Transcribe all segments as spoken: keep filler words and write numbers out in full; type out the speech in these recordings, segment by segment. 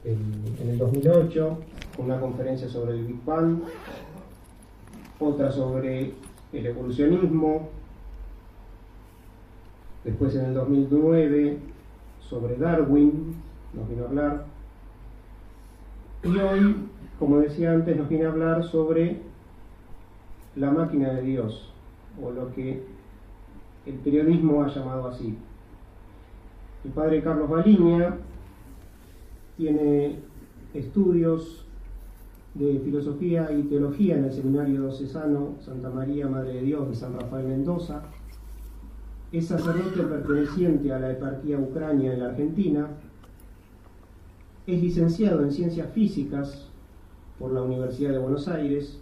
el, en el dos mil ocho, con una conferencia sobre el Big Bang, otra sobre el evolucionismo, después en el dos mil nueve sobre Darwin, nos vino a hablar, y hoy, como decía antes, nos viene a hablar sobre la máquina de Dios, o lo que el periodismo ha llamado así. El padre Carlos Baliña tiene estudios de filosofía y teología en el Seminario Diocesano Santa María Madre de Dios de San Rafael Mendoza. Es sacerdote perteneciente a la eparquía Ucrania en la Argentina. Es licenciado en Ciencias Físicas por la Universidad de Buenos Aires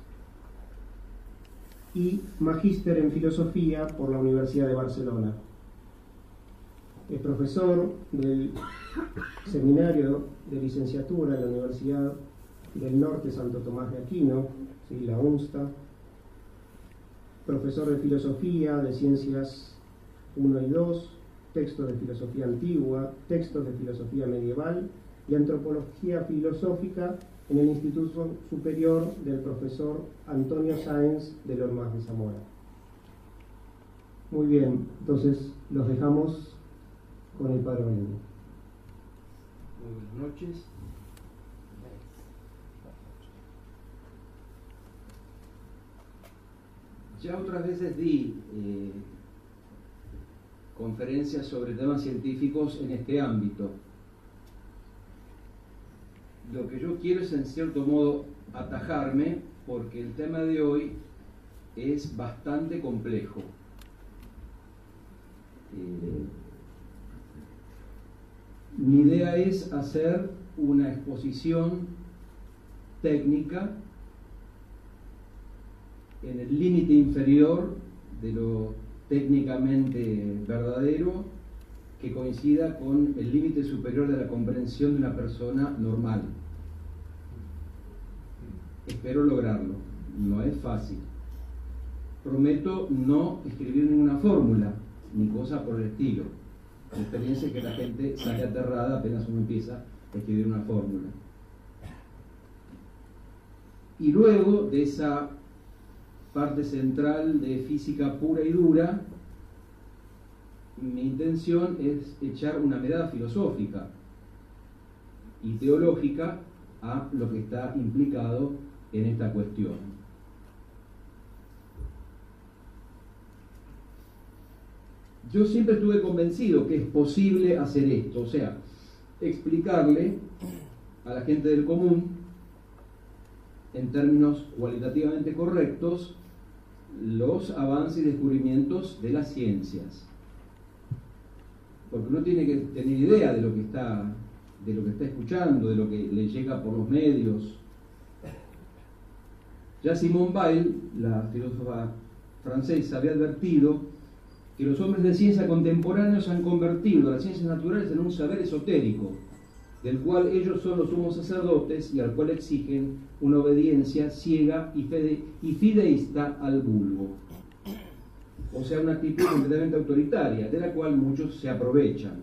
y magíster en Filosofía por la Universidad de Barcelona. Es profesor del Seminario de Licenciatura en la Universidad del Norte Santo Tomás de Aquino, ¿sí? La UNSTA. Profesor de Filosofía, de Ciencias uno y dos, textos de filosofía antigua, textos de filosofía medieval y antropología filosófica en el Instituto Superior del profesor Antonio Sáenz de Lomas de Zamora. Muy bien, entonces los dejamos con el padre Baliña. Muy buenas noches. Ya otras veces di eh, conferencias sobre temas científicos en este ámbito. Lo que yo quiero es en cierto modo atajarme porque el tema de hoy es bastante complejo. Eh, mi idea es hacer una exposición técnica en el límite inferior de lo técnicamente verdadero que coincida con el límite superior de la comprensión de una persona normal. Espero lograrlo, no es fácil. Prometo no escribir ninguna fórmula, ni cosa por el estilo. La experiencia es que la gente sale aterrada apenas uno empieza a escribir una fórmula. Y luego de esa parte central de física pura y dura, mi intención es echar una mirada filosófica y teológica a lo que está implicado en esta cuestión. Yo siempre estuve convencido que es posible hacer esto, o sea, explicarle a la gente del común, en términos cualitativamente correctos, los avances y descubrimientos de las ciencias. Porque uno tiene que tener idea de lo que está, de lo que está escuchando, de lo que le llega por los medios. Ya Simone Weil, la filósofa francesa, había advertido que los hombres de ciencia contemporáneos han convertido las ciencias naturales en un saber esotérico, del cual ellos son los sumos sacerdotes y al cual exigen una obediencia ciega y, fide, y fideísta al vulgo. O sea, una actitud completamente autoritaria, de la cual muchos se aprovechan.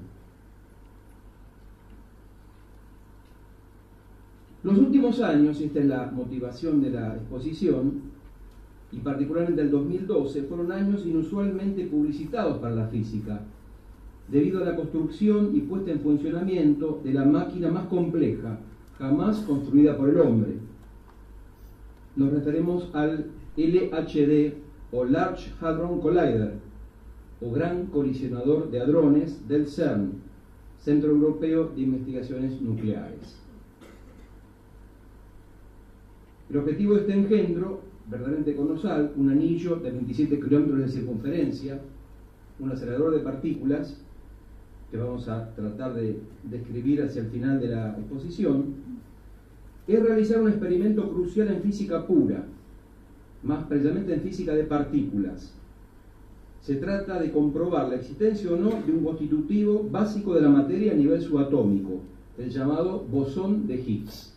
Los últimos años, y esta es la motivación de la exposición, y particularmente el dos mil doce, fueron años inusualmente publicitados para la física, debido a la construcción y puesta en funcionamiento de la máquina más compleja jamás construida por el hombre. Nos referimos al L H D, o Large Hadron Collider, o Gran Colisionador de Hadrones del CERN, Centro Europeo de Investigaciones Nucleares. El objetivo de este engendro, verdaderamente colosal, un anillo de veintisiete kilómetros de circunferencia, un acelerador de partículas, que vamos a tratar de describir hacia el final de la exposición, es realizar un experimento crucial en física pura, más precisamente en física de partículas. Se trata de comprobar la existencia o no de un constitutivo básico de la materia a nivel subatómico, el llamado bosón de Higgs.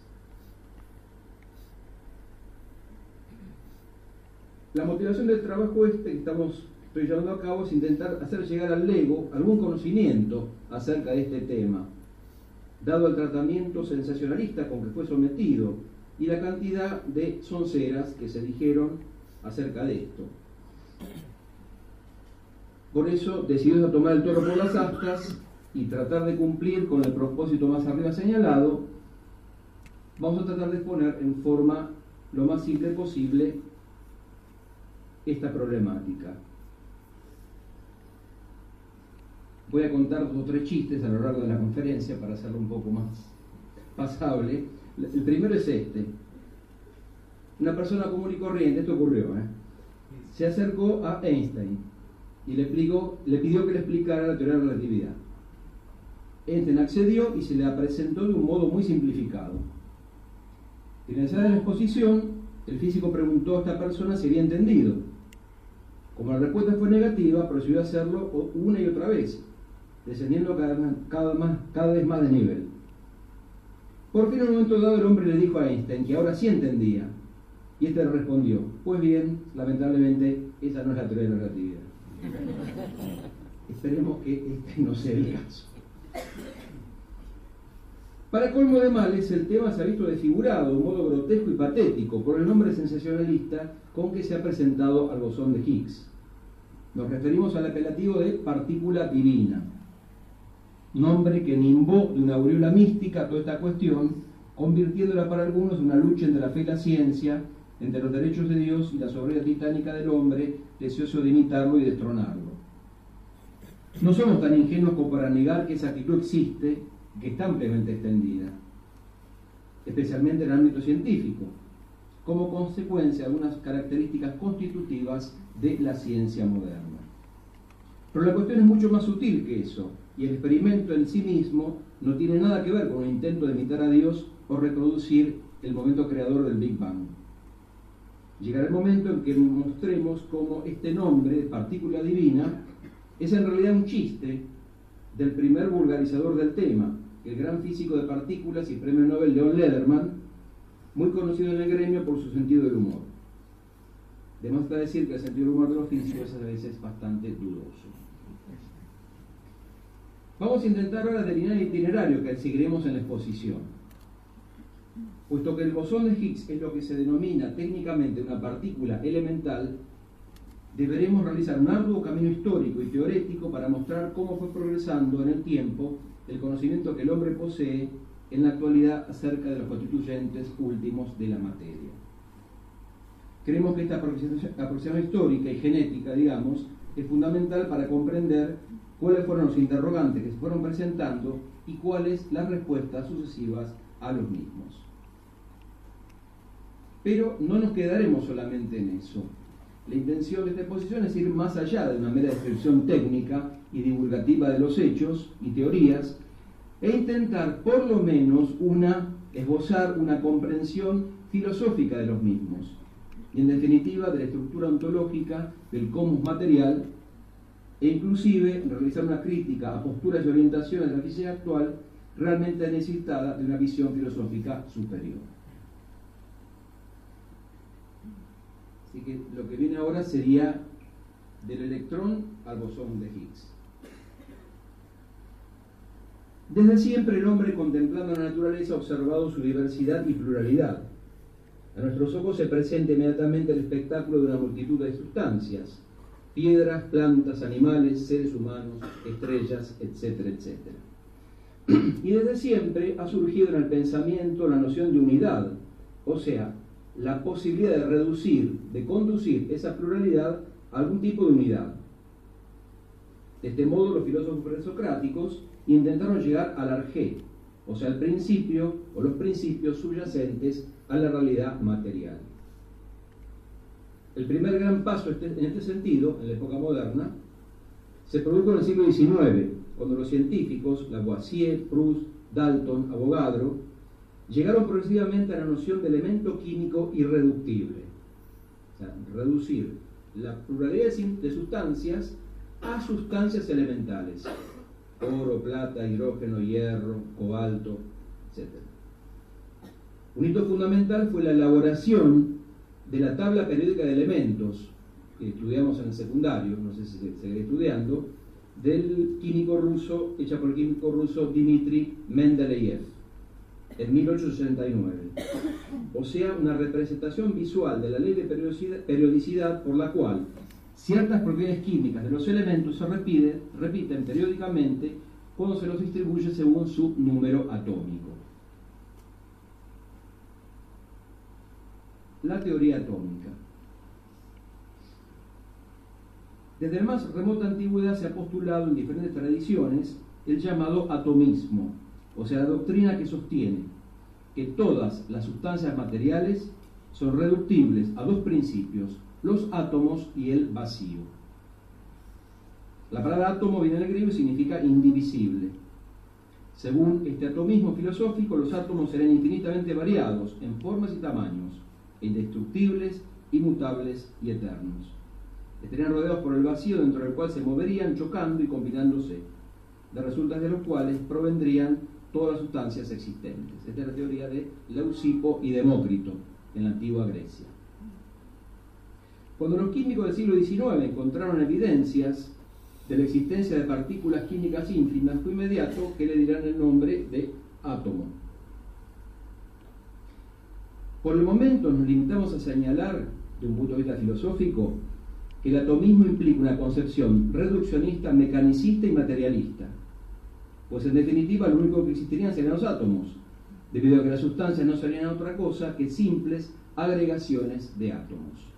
La motivación del trabajo este que estamos, estoy llevando a cabo es intentar hacer llegar al lego algún conocimiento acerca de este tema. dado el tratamiento sensacionalista con que fue sometido y la cantidad de sonceras que se dijeron acerca de esto. Por eso decidió tomar el toro por las astas y tratar de cumplir con el propósito más arriba señalado. Vamos a tratar de exponer en forma lo más simple posible esta problemática. Voy a contar dos o tres chistes a lo largo de la conferencia para hacerlo un poco más pasable. El primero es este. Una persona común y corriente, esto ocurrió, ¿eh? se acercó a Einstein y le, explicó, le pidió que le explicara la teoría de la relatividad. Einstein accedió y se la presentó de un modo muy simplificado. Finalizada la exposición, el físico preguntó a esta persona si había entendido. Como la respuesta fue negativa, procedió a hacerlo una y otra vez, descendiendo cada, cada, más, cada vez más de nivel. Por fin, en un momento dado, el hombre le dijo a Einstein que ahora sí entendía, y este le respondió: pues bien, lamentablemente, esa no es la teoría de la relatividad. Esperemos que este no sea el caso. Para colmo de males, el tema se ha visto desfigurado de un modo grotesco y patético por el nombre sensacionalista con que se ha presentado al bosón de Higgs. Nos referimos al apelativo de partícula divina, nombre que nimbó de una aureola mística toda esta cuestión, convirtiéndola para algunos en una lucha entre la fe y la ciencia, entre los derechos de Dios y la soberanía titánica del hombre, deseoso de imitarlo y destronarlo. No somos tan ingenuos como para negar que esa actitud existe, que está ampliamente extendida, especialmente en el ámbito científico, como consecuencia de algunas características constitutivas de la ciencia moderna. Pero la cuestión es mucho más sutil que eso, y el experimento en sí mismo no tiene nada que ver con un intento de imitar a Dios o reproducir el momento creador del Big Bang. Llegará el momento en que mostremos cómo este nombre de partícula divina es en realidad un chiste del primer vulgarizador del tema, el gran físico de partículas y premio Nobel Leon Lederman, muy conocido en el gremio por su sentido del humor. Debemos decir que el sentido del humor de los físicos es a veces bastante dudoso. Vamos a intentar ahora delinear el itinerario que seguiremos en la exposición. Puesto que el bosón de Higgs es lo que se denomina técnicamente una partícula elemental, deberemos realizar un arduo camino histórico y teorético para mostrar cómo fue progresando en el tiempo el conocimiento que el hombre posee en la actualidad acerca de los constituyentes últimos de la materia. Creemos que esta aproximación histórica y genética, digamos, es fundamental para comprender cuáles fueron los interrogantes que se fueron presentando y cuáles las respuestas sucesivas a los mismos. Pero no nos quedaremos solamente en eso. La intención de esta exposición es ir más allá de una mera descripción técnica y divulgativa de los hechos y teorías e intentar por lo menos una, esbozar una comprensión filosófica de los mismos y en definitiva de la estructura ontológica del cosmos material e inclusive realizar una crítica a posturas y orientaciones de la física actual realmente necesitada de una visión filosófica superior. Así que lo que viene ahora sería del electrón al bosón de Higgs. Desde siempre el hombre, contemplando la naturaleza, ha observado su diversidad y pluralidad. A nuestros ojos se presenta inmediatamente el espectáculo de una multitud de sustancias: piedras, plantas, animales, seres humanos, estrellas, etcétera, etcétera. Y desde siempre ha surgido en el pensamiento la noción de unidad, o sea, la posibilidad de reducir, de conducir esa pluralidad a algún tipo de unidad. De este modo, los filósofos presocráticos intentaron llegar al arjé, o sea, al principio o los principios subyacentes a la realidad material. El primer gran paso en este sentido, en la época moderna, se produjo en el siglo diecinueve, cuando los científicos, Lavoisier, Proust, Dalton, Avogadro, llegaron progresivamente a la noción de elemento químico irreductible. O sea, reducir la pluralidad de sustancias a sustancias elementales: oro, plata, hidrógeno, hierro, cobalto, etcétera. Un hito fundamental fue la elaboración de la tabla periódica de elementos que estudiamos en el secundario, no sé si se sigue estudiando, del químico ruso, hecha por el químico ruso Dmitri Mendeleev en mil ochocientos sesenta y nueve. O sea, una representación visual de la ley de periodicidad, periodicidad por la cual ciertas propiedades químicas de los elementos se repiten, repiten periódicamente cuando se los distribuye según su número atómico. La teoría atómica. Desde la más remota antigüedad se ha postulado en diferentes tradiciones el llamado atomismo, o sea, la doctrina que sostiene que todas las sustancias materiales son reductibles a dos principios, los átomos y el vacío. La palabra átomo viene del griego y significa indivisible. Según este atomismo filosófico, los átomos serán infinitamente variados en formas y tamaños, indestructibles, inmutables y eternos. Estarían rodeados por el vacío dentro del cual se moverían chocando y combinándose, de resultas de los cuales provendrían todas las sustancias existentes. Esta es la teoría de Leucipo y Demócrito en la antigua Grecia. Cuando los químicos del siglo diecinueve encontraron evidencias de la existencia de partículas químicas ínfimas, fue inmediato que le dirán el nombre de átomo. Por el momento nos limitamos a señalar, de un punto de vista filosófico, que el atomismo implica una concepción reduccionista, mecanicista y materialista, pues en definitiva lo único que existirían serían los átomos, debido a que las sustancias no serían otra cosa que simples agregaciones de átomos.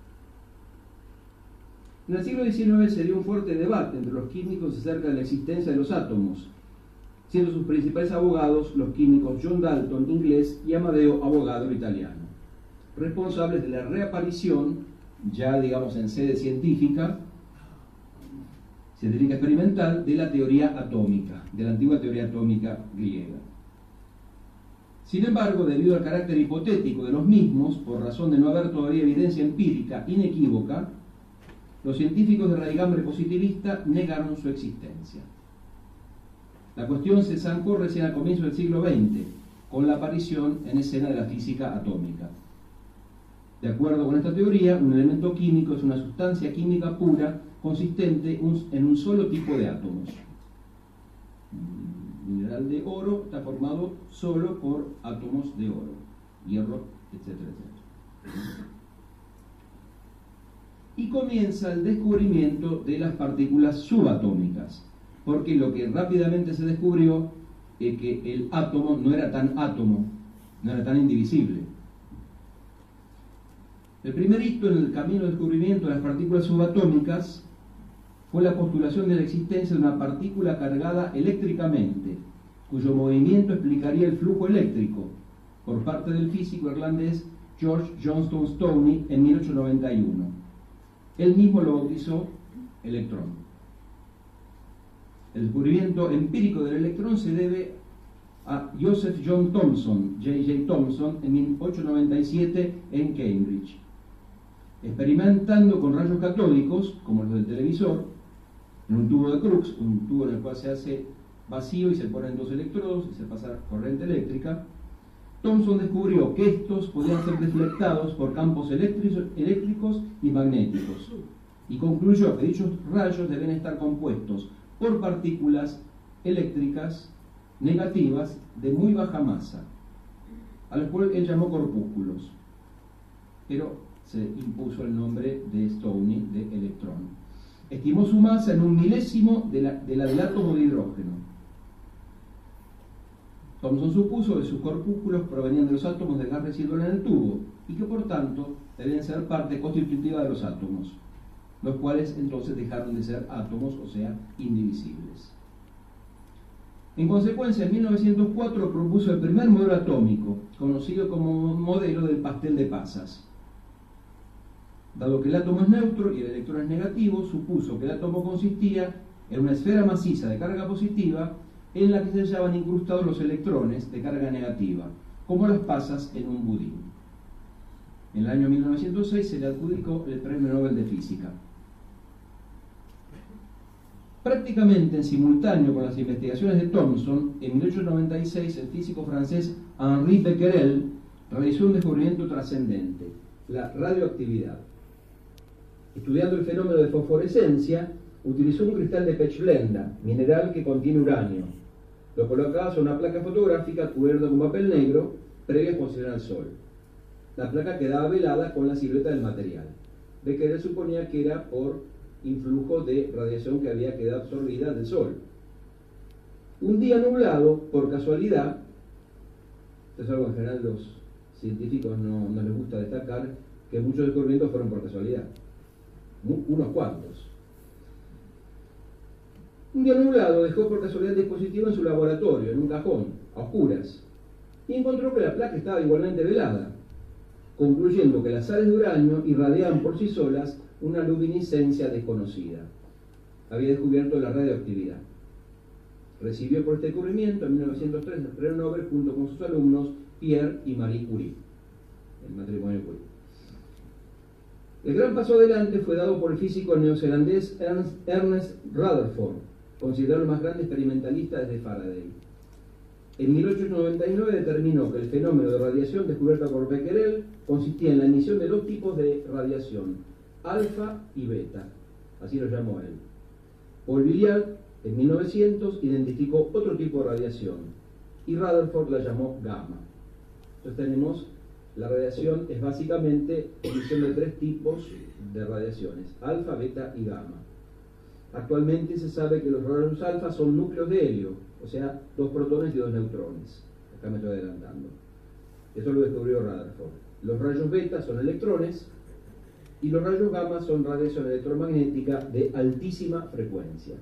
En el siglo diecinueve se dio un fuerte debate entre los químicos acerca de la existencia de los átomos, siendo sus principales abogados los químicos John Dalton, inglés, y Amadeo Avogadro, italiano, responsables de la reaparición, ya digamos en sede científica, científica experimental, de la teoría atómica, de la antigua teoría atómica griega. Sin embargo, debido al carácter hipotético de los mismos, por razón de no haber todavía evidencia empírica inequívoca, los científicos de raigambre positivista negaron su existencia. La cuestión se zancó recién a comienzos del siglo veinte, con la aparición en escena de la física atómica. De acuerdo con esta teoría, un elemento químico es una sustancia química pura consistente en un solo tipo de átomos. El mineral de oro está formado solo por átomos de oro, hierro, etcétera, etcétera. Y comienza el descubrimiento de las partículas subatómicas, porque lo que rápidamente se descubrió es que el átomo no era tan átomo, no era tan indivisible. El primer hito en el camino de descubrimiento de las partículas subatómicas fue la postulación de la existencia de una partícula cargada eléctricamente, cuyo movimiento explicaría el flujo eléctrico, por parte del físico irlandés George Johnstone Stoney en mil ochocientos noventa y uno. Él mismo lo bautizó electrón. El descubrimiento empírico del electrón se debe a Joseph John Thomson, J J Thomson, en mil ochocientos noventa y siete en Cambridge. Experimentando con rayos catódicos, como los del televisor, en un tubo de Crookes, un tubo en el cual se hace vacío y se ponen dos electrodos y se pasa corriente eléctrica, Thomson descubrió que estos podían ser deflectados por campos eléctricos y magnéticos, y concluyó que dichos rayos deben estar compuestos por partículas eléctricas negativas de muy baja masa, a los cuales él llamó corpúsculos, pero se impuso el nombre de Stoney de electrón. Estimó su masa en un milésimo de la, de la del átomo de hidrógeno. Thomson supuso que sus corpúsculos provenían de los átomos de gas residual en el tubo y que por tanto debían ser parte constitutiva de los átomos, los cuales entonces dejaron de ser átomos, o sea, indivisibles. En consecuencia, en mil novecientos cuatro propuso el primer modelo atómico, conocido como modelo del pastel de pasas. Dado que el átomo es neutro y el electrón es negativo, supuso que el átomo consistía en una esfera maciza de carga positiva en la que se hallaban incrustados los electrones de carga negativa, como las pasas en un budín. En el año mil novecientos seis se le adjudicó el Premio Nobel de Física. Prácticamente en simultáneo con las investigaciones de Thomson, en mil ochocientos noventa y seis el físico francés Henri Becquerel realizó un descubrimiento trascendente: la radioactividad. Estudiando el fenómeno de fosforescencia, utilizó un cristal de pechblenda, mineral que contiene uranio. Lo colocaba sobre una placa fotográfica cubierta con papel negro previa exposición al sol. La placa quedaba velada con la silueta del material. Becquerel suponía que era por influjo de radiación que había quedado absorbida del sol. Un día nublado, por casualidad, esto es algo en general los científicos no, no les gusta destacar, que muchos descubrimientos fueron por casualidad, unos cuantos. Un día nublado dejó por casualidad el dispositivo en su laboratorio, en un cajón, a oscuras, y encontró que la placa estaba igualmente velada, concluyendo que las sales de uranio irradiaban por sí solas una luminiscencia desconocida. Había descubierto la radioactividad. Recibió por este descubrimiento en mil novecientos tres el premio Nobel junto con sus alumnos Pierre y Marie Curie, el matrimonio Curie. El gran paso adelante fue dado por el físico neozelandés Ernst, Ernest Rutherford, considerado el más grande experimentalista desde Faraday. En mil ochocientos noventa y nueve determinó que el fenómeno de radiación descubierto por Becquerel consistía en la emisión de dos tipos de radiación, alfa y beta, así lo llamó él. Paul Billiard, en mil novecientos, identificó otro tipo de radiación y Rutherford la llamó gamma. Entonces tenemos, la radiación es básicamente emisión de tres tipos de radiaciones, alfa, beta y gamma. Actualmente se sabe que los rayos alfa son núcleos de helio, o sea, dos protones y dos neutrones. Acá me estoy adelantando. Eso lo descubrió Rutherford. Los rayos beta son electrones y los rayos gamma son radiación electromagnética de altísima frecuencia.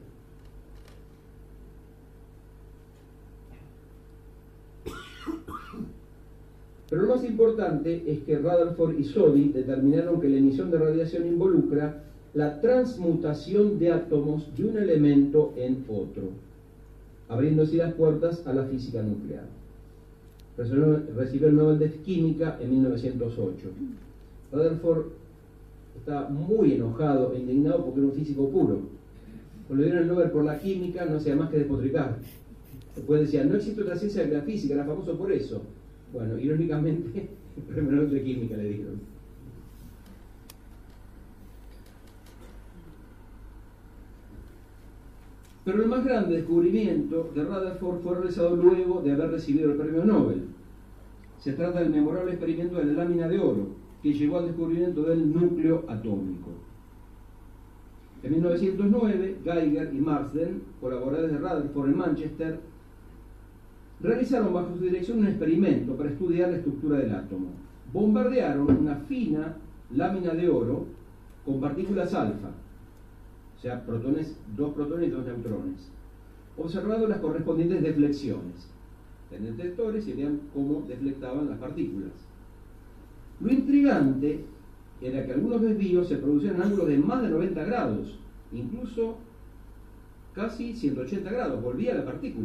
Pero lo más importante es que Rutherford y Soddy determinaron que la emisión de radiación involucra la transmutación de átomos de un elemento en otro, abriendo así las puertas a la física nuclear. Recibió el Nobel de Química en mil novecientos ocho. Rutherford estaba muy enojado e indignado porque era un físico puro. Cuando le dieron el Nobel por la química no hacía más que despotricar. Después decía, no existe otra ciencia que la física, era famoso por eso. Bueno, irónicamente, el premio Nobel de Química le dieron. Pero el más grande descubrimiento de Rutherford fue realizado luego de haber recibido el premio Nobel. Se trata del memorable experimento de la lámina de oro, que llevó al descubrimiento del núcleo atómico. En mil novecientos nueve, Geiger y Marsden, colaboradores de Rutherford en Manchester, realizaron bajo su dirección un experimento para estudiar la estructura del átomo. Bombardearon una fina lámina de oro con partículas alfa, o sea, protones, dos protones y dos neutrones, observando las correspondientes deflexiones. Tenían detectores y veían cómo deflectaban las partículas. Lo intrigante era que algunos desvíos se producían en ángulos de más de noventa grados, incluso casi ciento ochenta grados, volvía la partícula.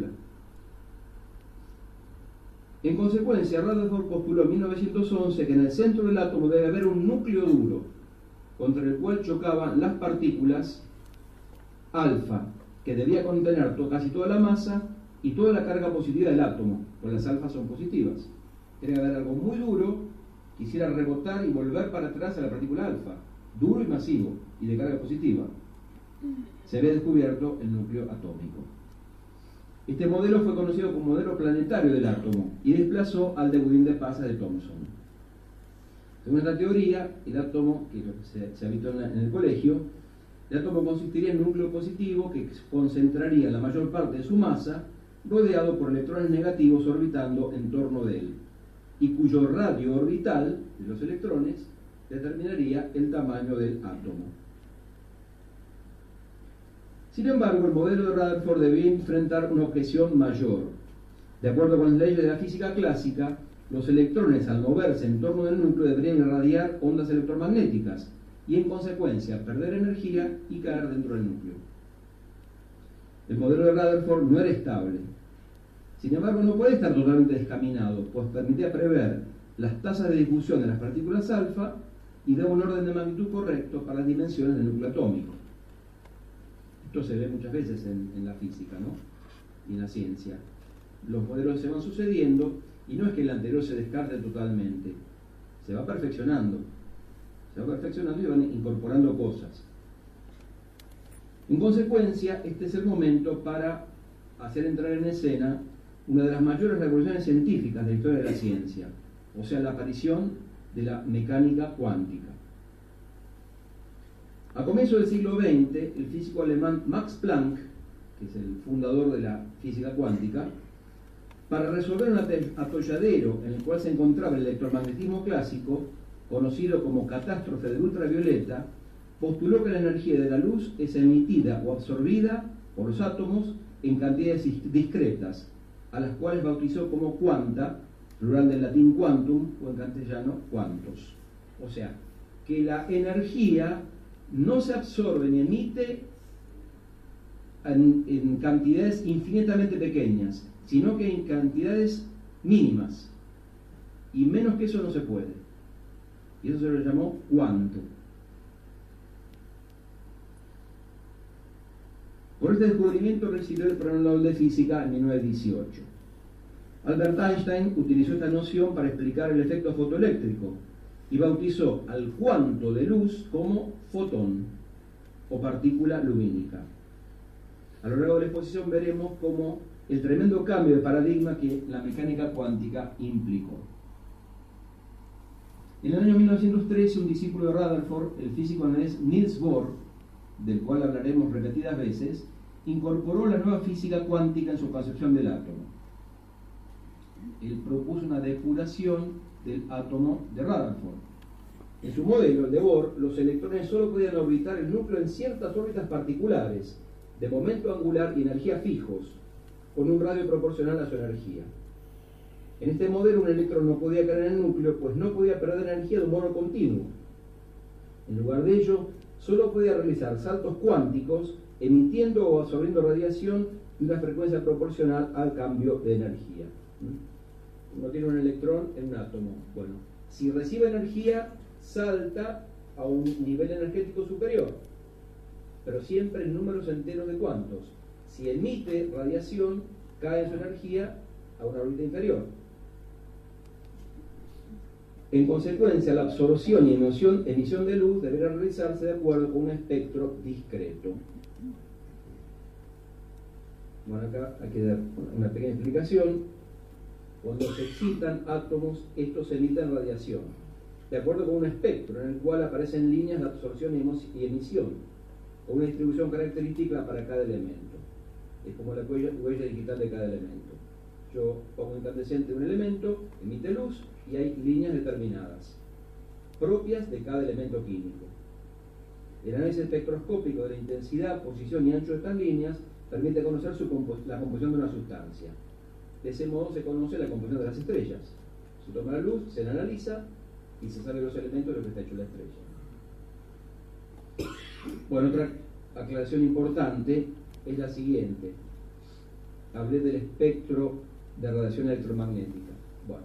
En consecuencia, Rutherford postuló en mil novecientos once que en el centro del átomo debe haber un núcleo duro, contra el cual chocaban las partículas alfa, que debía contener to casi toda la masa y toda la carga positiva del átomo, pues las alfas son positivas. Tiene que haber algo muy duro que hiciera rebotar y volver para atrás a la partícula alfa, duro y masivo, y de carga positiva. Se había descubierto el núcleo atómico. Este modelo fue conocido como modelo planetario del átomo y desplazó al de budín de pasas de Thomson. Según esta teoría, el átomo, que se, se habitó en, la, en el colegio, el átomo consistiría en un núcleo positivo que concentraría la mayor parte de su masa, rodeado por electrones negativos orbitando en torno de él, y cuyo radio orbital de los electrones determinaría el tamaño del átomo. Sin embargo, el modelo de Rutherford debía enfrentar una objeción mayor. De acuerdo con las leyes de la física clásica, los electrones al moverse en torno del núcleo deberían irradiar ondas electromagnéticas y en consecuencia perder energía y caer dentro del núcleo. El modelo de Rutherford no era estable. Sin embargo, no puede estar totalmente descaminado, pues permitía prever las tasas de difusión de las partículas alfa y daba un orden de magnitud correcto para las dimensiones del núcleo atómico. Esto se ve muchas veces en, en la física, ¿no? Y en la ciencia. Los modelos se van sucediendo y no es que el anterior se descarte totalmente, se va perfeccionando, se va perfeccionando y van incorporando cosas. En consecuencia, este es el momento para hacer entrar en escena una de las mayores revoluciones científicas de la historia de la ciencia, o sea, la aparición de la mecánica cuántica. A comienzos del siglo veinte, el físico alemán Max Planck, que es el fundador de la física cuántica, para resolver un atolladero en el cual se encontraba el electromagnetismo clásico, conocido como catástrofe de ultravioleta, postuló que la energía de la luz es emitida o absorbida por los átomos en cantidades discretas, a las cuales bautizó como cuanta, plural del latín quantum, o en castellano cuantos. O sea, que la energía no se absorbe ni emite en, en cantidades infinitamente pequeñas, sino que en cantidades mínimas, y menos que eso no se puede. Y eso se lo llamó cuanto. Por este descubrimiento recibió el Premio Nobel de Física en mil novecientos dieciocho. Albert Einstein utilizó esta noción para explicar el efecto fotoeléctrico y bautizó al cuanto de luz como fotón o partícula lumínica. A lo largo de la exposición veremos cómo el tremendo cambio de paradigma que la mecánica cuántica implicó. En el año mil novecientos trece, un discípulo de Rutherford, el físico danés Niels Bohr, del cual hablaremos repetidas veces, incorporó la nueva física cuántica en su concepción del átomo. Él propuso una depuración del átomo de Rutherford. En su modelo, el de Bohr, los electrones solo podían orbitar el núcleo en ciertas órbitas particulares, de momento angular y energía fijos, con un radio proporcional a su energía. En este modelo, un electrón no podía caer en el núcleo, pues no podía perder energía de un modo continuo. En lugar de ello, solo podía realizar saltos cuánticos, emitiendo o absorbiendo radiación de una frecuencia proporcional al cambio de energía. Uno tiene un electrón en un átomo. Bueno, si recibe energía, salta a un nivel energético superior, pero siempre en números enteros de cuantos. Si emite radiación, cae su energía a una órbita inferior. En consecuencia, la absorción y emisión, emisión de luz deberá realizarse de acuerdo con un espectro discreto. Bueno, acá hay que dar una pequeña explicación. Cuando se excitan átomos, estos emiten radiación, de acuerdo con un espectro en el cual aparecen líneas de absorción y emisión, o una distribución característica para cada elemento. Es como la huella, huella digital de cada elemento. Yo pongo incandescente un elemento, emite luz, y hay líneas determinadas, propias de cada elemento químico. El análisis espectroscópico de la intensidad, posición y ancho de estas líneas permite conocer su compo la composición de una sustancia. De ese modo se conoce la composición de las estrellas. Se toma la luz, se la analiza y se sabe los elementos de los que está hecho la estrella. Bueno, otra aclaración importante es la siguiente. Hablé del espectro de radiación electromagnética. Bueno,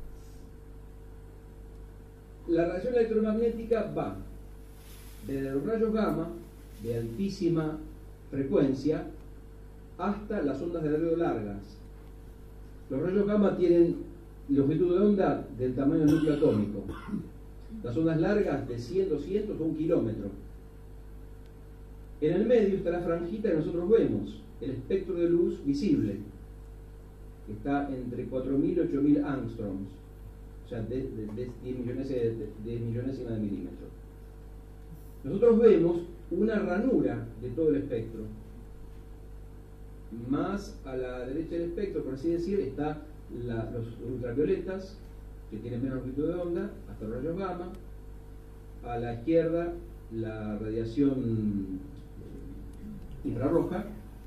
la radiación electromagnética va desde los rayos gamma de altísima frecuencia hasta las ondas de radio largas. Los rayos gamma tienen longitud de onda del tamaño del núcleo atómico. Las ondas largas de cien, doscientos o un kilómetro. En el medio está la franjita que nosotros vemos, el espectro de luz visible, que está entre cuatro mil y ocho mil angstroms, o sea, de, de, de diez millones de, de millonésimas de milímetro. Nosotros vemos una ranura de todo el espectro. Más a la derecha del espectro, por así decir, está la, los ultravioletas, que tienen menos longitud de onda, hasta los rayos gamma. A la izquierda, la radiación infrarroja,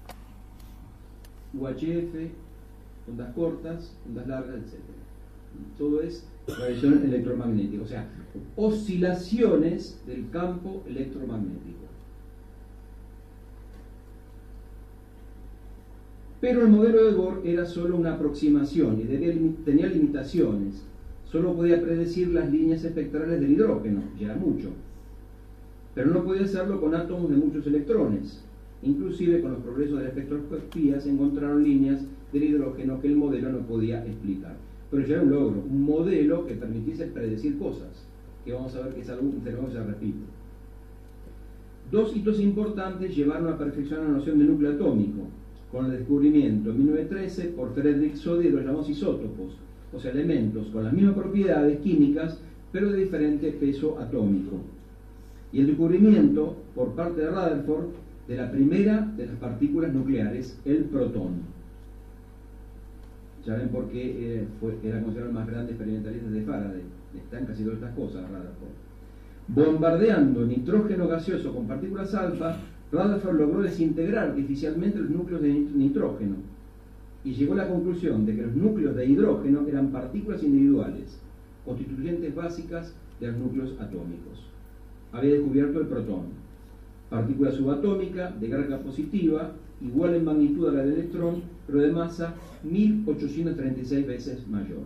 U H F, ondas cortas, ondas largas, etcétera. Todo es radiación electromagnética, o sea, oscilaciones del campo electromagnético. Pero el modelo de Bohr era solo una aproximación y debía, tenía limitaciones. Solo podía predecir las líneas espectrales del hidrógeno, ya era mucho. Pero no podía hacerlo con átomos de muchos electrones. Inclusive con los progresos de la espectroscopía se encontraron líneas del hidrógeno que el modelo no podía explicar. Pero ya era un logro, un modelo que permitiese predecir cosas, que vamos a ver que es algo, un fenómeno que se repite. Dos hitos importantes llevaron a perfeccionar la noción de núcleo atómico, con el descubrimiento en mil novecientos trece por Frederick Soddy de los llamados isótopos, o sea, elementos con las mismas propiedades químicas, pero de diferente peso atómico. Y el descubrimiento por parte de Rutherford de la primera de las partículas nucleares, el protón. Ya ven por qué eh, fue, era considerado el más grande experimentalista de Faraday. Está en casi todas estas cosas, Rutherford. Bombardeando nitrógeno gaseoso con partículas alfa, Rutherford logró desintegrar artificialmente los núcleos de nitrógeno y llegó a la conclusión de que los núcleos de hidrógeno eran partículas individuales, constituyentes básicas de los núcleos atómicos. Había descubierto el protón, partícula subatómica de carga positiva, igual en magnitud a la del electrón, pero de masa mil ochocientos treinta y seis veces mayor.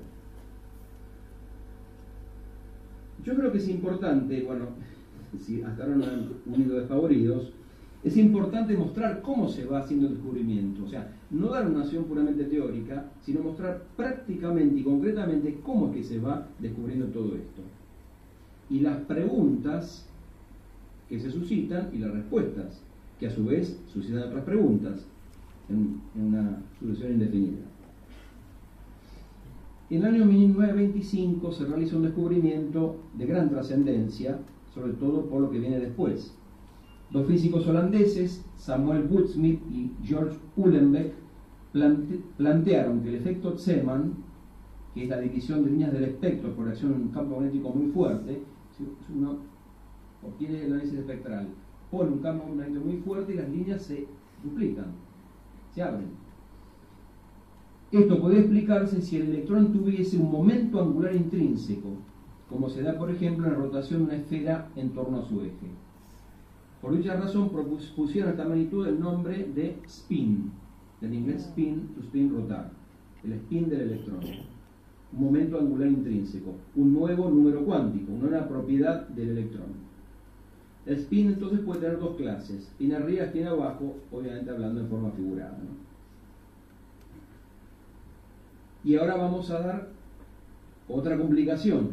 Yo creo que es importante, bueno, si hasta ahora no han unido desfavoridos, es importante mostrar cómo se va haciendo el descubrimiento. O sea, no dar una noción puramente teórica, sino mostrar prácticamente y concretamente cómo es que se va descubriendo todo esto. Y las preguntas que se suscitan y las respuestas, que a su vez suscitan otras preguntas en, en una solución indefinida. En el año mil novecientos veinticinco se realiza un descubrimiento de gran trascendencia, sobre todo por lo que viene después. Dos físicos holandeses, Samuel Woodsmith y George Uhlenbeck, plante, plantearon que el efecto Zeeman, que es la división de líneas del espectro por acción en un campo magnético muy fuerte, si uno obtiene el análisis espectral, pone un campo magnético muy fuerte y las líneas se duplican, se abren. Esto puede explicarse si el electrón tuviese un momento angular intrínseco, como se da por ejemplo en la rotación de una esfera en torno a su eje. Por dicha razón propusieron a esta magnitud el nombre de spin, del inglés spin, to spin, rotar, el spin del electrón, un momento angular intrínseco, un nuevo número cuántico, una nueva propiedad del electrón. El spin entonces puede tener dos clases, spin arriba, spin abajo, obviamente hablando en forma figurada, ¿no? Y ahora vamos a dar otra complicación,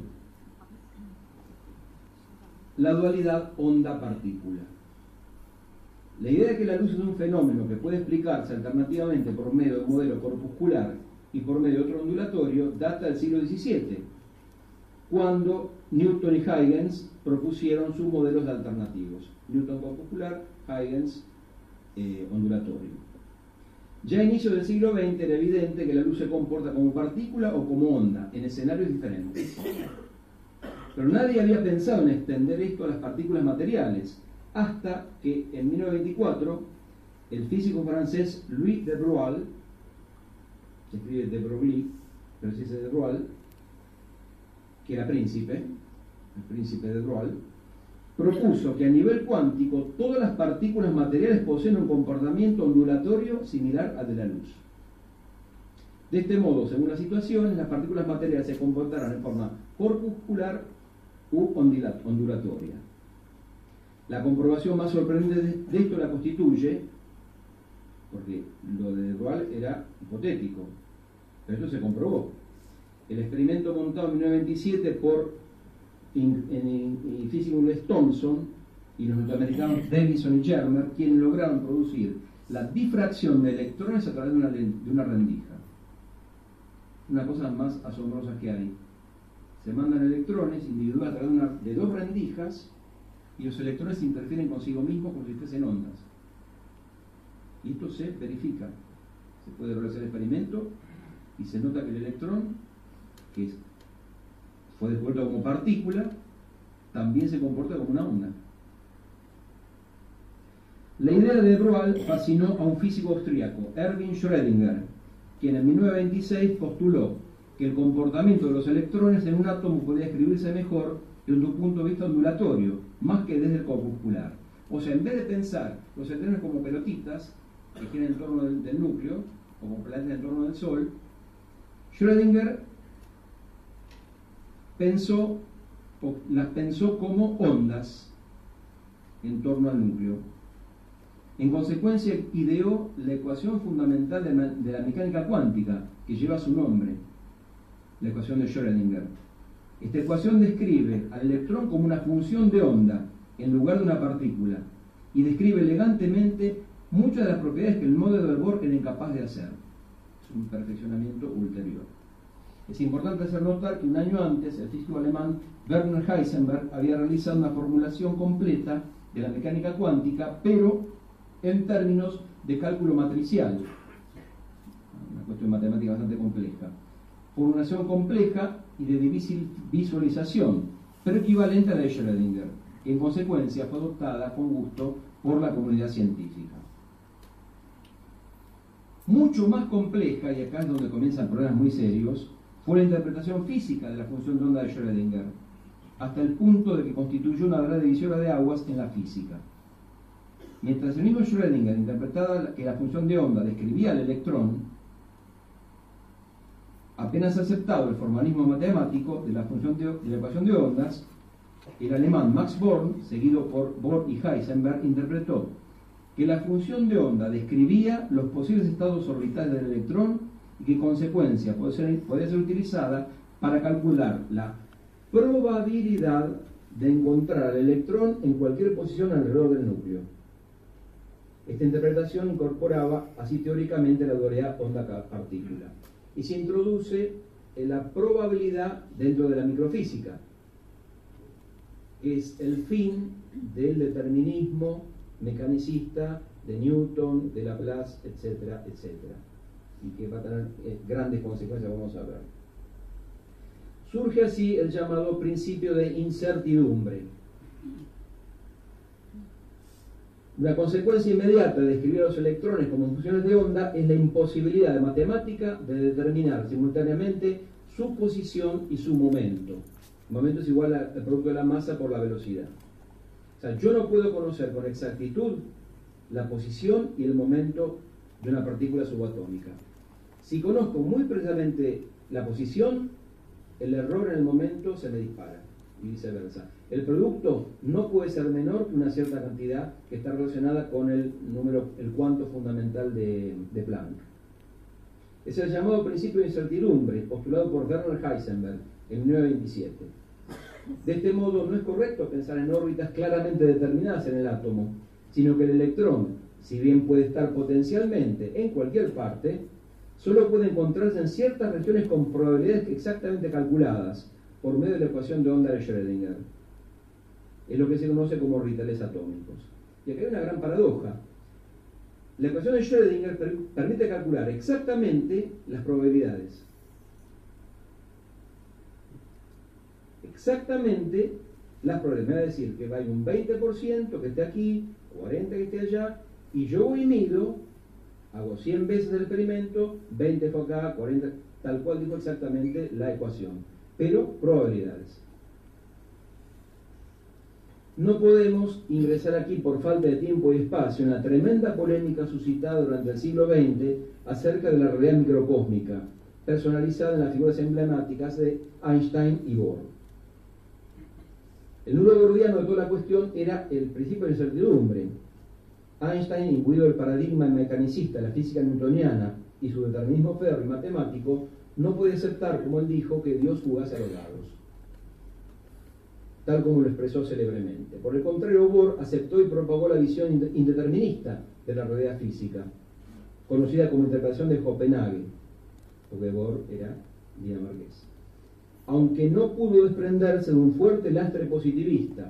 la dualidad onda-partícula. La idea de que la luz es un fenómeno que puede explicarse alternativamente por medio de un modelo corpuscular y por medio de otro ondulatorio data del siglo diecisiete, cuando Newton y Huygens propusieron sus modelos de alternativos. Newton corpuscular, Huygens eh, ondulatorio. Ya a inicios del siglo veinte era evidente que la luz se comporta como partícula o como onda, en escenarios diferentes. Pero nadie había pensado en extender esto a las partículas materiales, hasta que en mil novecientos veinticuatro el físico francés Louis de Broglie, se escribe de Broglie, pero se dice de Broglie, que era príncipe, el príncipe de Broglie, propuso que a nivel cuántico todas las partículas materiales poseen un comportamiento ondulatorio similar al de la luz. De este modo, según las situaciones, las partículas materiales se comportarán en forma corpuscular u ondulatoria. La comprobación más sorprendente de esto la constituye, porque lo de Broglie era hipotético, pero esto se comprobó. El experimento montado en mil novecientos veintisiete por el físico inglés Thomson y los norteamericanos Davison y Germer, quienes lograron producir la difracción de electrones a través de una, de una rendija. Una cosa más asombrosa que hay. Se mandan electrones individuales a través de, una, de dos rendijas y los electrones interfieren consigo mismos como si fuesen ondas. Y esto se verifica. Se puede realizar el experimento y se nota que el electrón, que es fue descubierto como partícula, también se comporta como una onda. La idea de Broglie fascinó a un físico austríaco, Erwin Schrödinger, quien en mil novecientos veintiséis postuló que el comportamiento de los electrones en un átomo podía describirse mejor desde un punto de vista ondulatorio, más que desde el corpuscular. O sea, en vez de pensar los electrones como pelotitas que giran en torno del, del núcleo, como planetas en torno del Sol, Schrödinger pensó, o las pensó como ondas en torno al núcleo. En consecuencia, ideó la ecuación fundamental de, de la mecánica cuántica, que lleva su nombre, la ecuación de Schrödinger. Esta ecuación describe al electrón como una función de onda en lugar de una partícula, y describe elegantemente muchas de las propiedades que el modelo de Bohr era incapaz de hacer. Es un perfeccionamiento ulterior. Es importante hacer notar que un año antes el físico alemán Werner Heisenberg había realizado una formulación completa de la mecánica cuántica, pero en términos de cálculo matricial, una cuestión matemática bastante compleja. Formulación compleja y de difícil visualización, pero equivalente a la de Schrödinger, que en consecuencia fue adoptada con gusto por la comunidad científica. Mucho más compleja, y acá es donde comienzan problemas muy serios, fue la interpretación física de la función de onda de Schrödinger, hasta el punto de que constituyó una verdadera divisora de aguas en la física. Mientras el mismo Schrödinger interpretaba que la función de onda describía al electrón, apenas aceptado el formalismo matemático de la función de, de la ecuación de ondas, el alemán Max Born, seguido por Bohr y Heisenberg, interpretó que la función de onda describía los posibles estados orbitales del electrón y que en consecuencia podía ser, podía ser utilizada para calcular la probabilidad de encontrar al electrón en cualquier posición alrededor del núcleo. Esta interpretación incorporaba así teóricamente la dualidad onda-partícula y se introduce en la probabilidad dentro de la microfísica, que es el fin del determinismo mecanicista de Newton, de Laplace, etcétera, etcétera, y que va a tener eh, grandes consecuencias, vamos a ver. Surge así el llamado principio de incertidumbre. La consecuencia inmediata de describir a los electrones como funciones de onda es la imposibilidad matemática de determinar simultáneamente su posición y su momento. El momento es igual al producto de la masa por la velocidad. O sea, yo no puedo conocer con exactitud la posición y el momento de una partícula subatómica. Si conozco muy precisamente la posición, el error en el momento se me dispara, y viceversa. El producto no puede ser menor que una cierta cantidad que está relacionada con el número, el cuanto fundamental de, de Planck. Es el llamado principio de incertidumbre, postulado por Werner Heisenberg en mil novecientos veintisiete. De este modo, no es correcto pensar en órbitas claramente determinadas en el átomo, sino que el electrón, si bien puede estar potencialmente en cualquier parte, solo puede encontrarse en ciertas regiones con probabilidades exactamente calculadas por medio de la ecuación de onda de Schrödinger. Es lo que se conoce como orbitales atómicos. Y acá hay una gran paradoja. La ecuación de Schrödinger per permite calcular exactamente las probabilidades. Exactamente las probabilidades. Me va a decir que hay un veinte por ciento que esté aquí, cuarenta por ciento que esté allá, y yo voy y mido, hago cien veces el experimento, veinte fue acá, cuarenta, tal cual dijo exactamente la ecuación. Pero probabilidades. No podemos ingresar aquí por falta de tiempo y espacio en la tremenda polémica suscitada durante el siglo veinte acerca de la realidad microcósmica, personalizada en las figuras emblemáticas de Einstein y Bohr. El nudo gordiano de toda la cuestión era el principio de incertidumbre. Einstein, imbuido del paradigma mecanicista de la física newtoniana y su determinismo férreo y matemático, no puede aceptar, como él dijo, que Dios jugase a los dados, tal como lo expresó célebremente. Por el contrario, Bohr aceptó y propagó la visión indeterminista de la realidad física, conocida como interpretación de Copenhague, porque Bohr era dinamarqués. Aunque no pudo desprenderse de un fuerte lastre positivista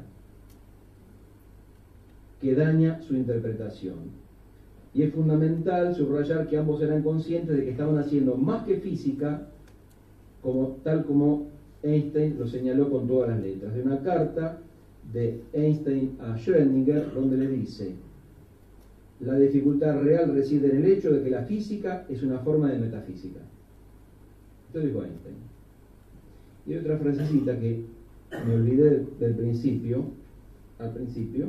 que daña su interpretación. Y es fundamental subrayar que ambos eran conscientes de que estaban haciendo más que física, como, tal como Einstein lo señaló con todas las letras. De una carta de Einstein a Schrödinger, donde le dice: la dificultad real reside en el hecho de que la física es una forma de metafísica. Esto dijo Einstein. Y otra frasecita que me olvidé del principio, al principio.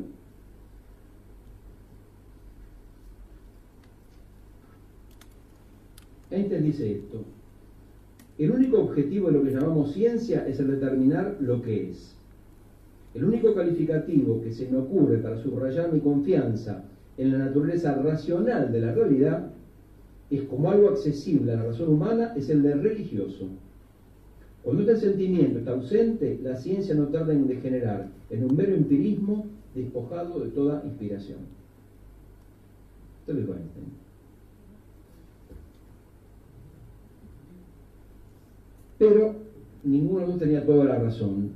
Einstein dice esto: el único objetivo de lo que llamamos ciencia es el determinar lo que es. El único calificativo que se me ocurre para subrayar mi confianza en la naturaleza racional de la realidad es como algo accesible a la razón humana, es el de religioso. Cuando este sentimiento está ausente, la ciencia no tarda en degenerar en un mero empirismo despojado de toda inspiración. Esto lo dijo Einstein. Pero ninguno de los tenía toda la razón.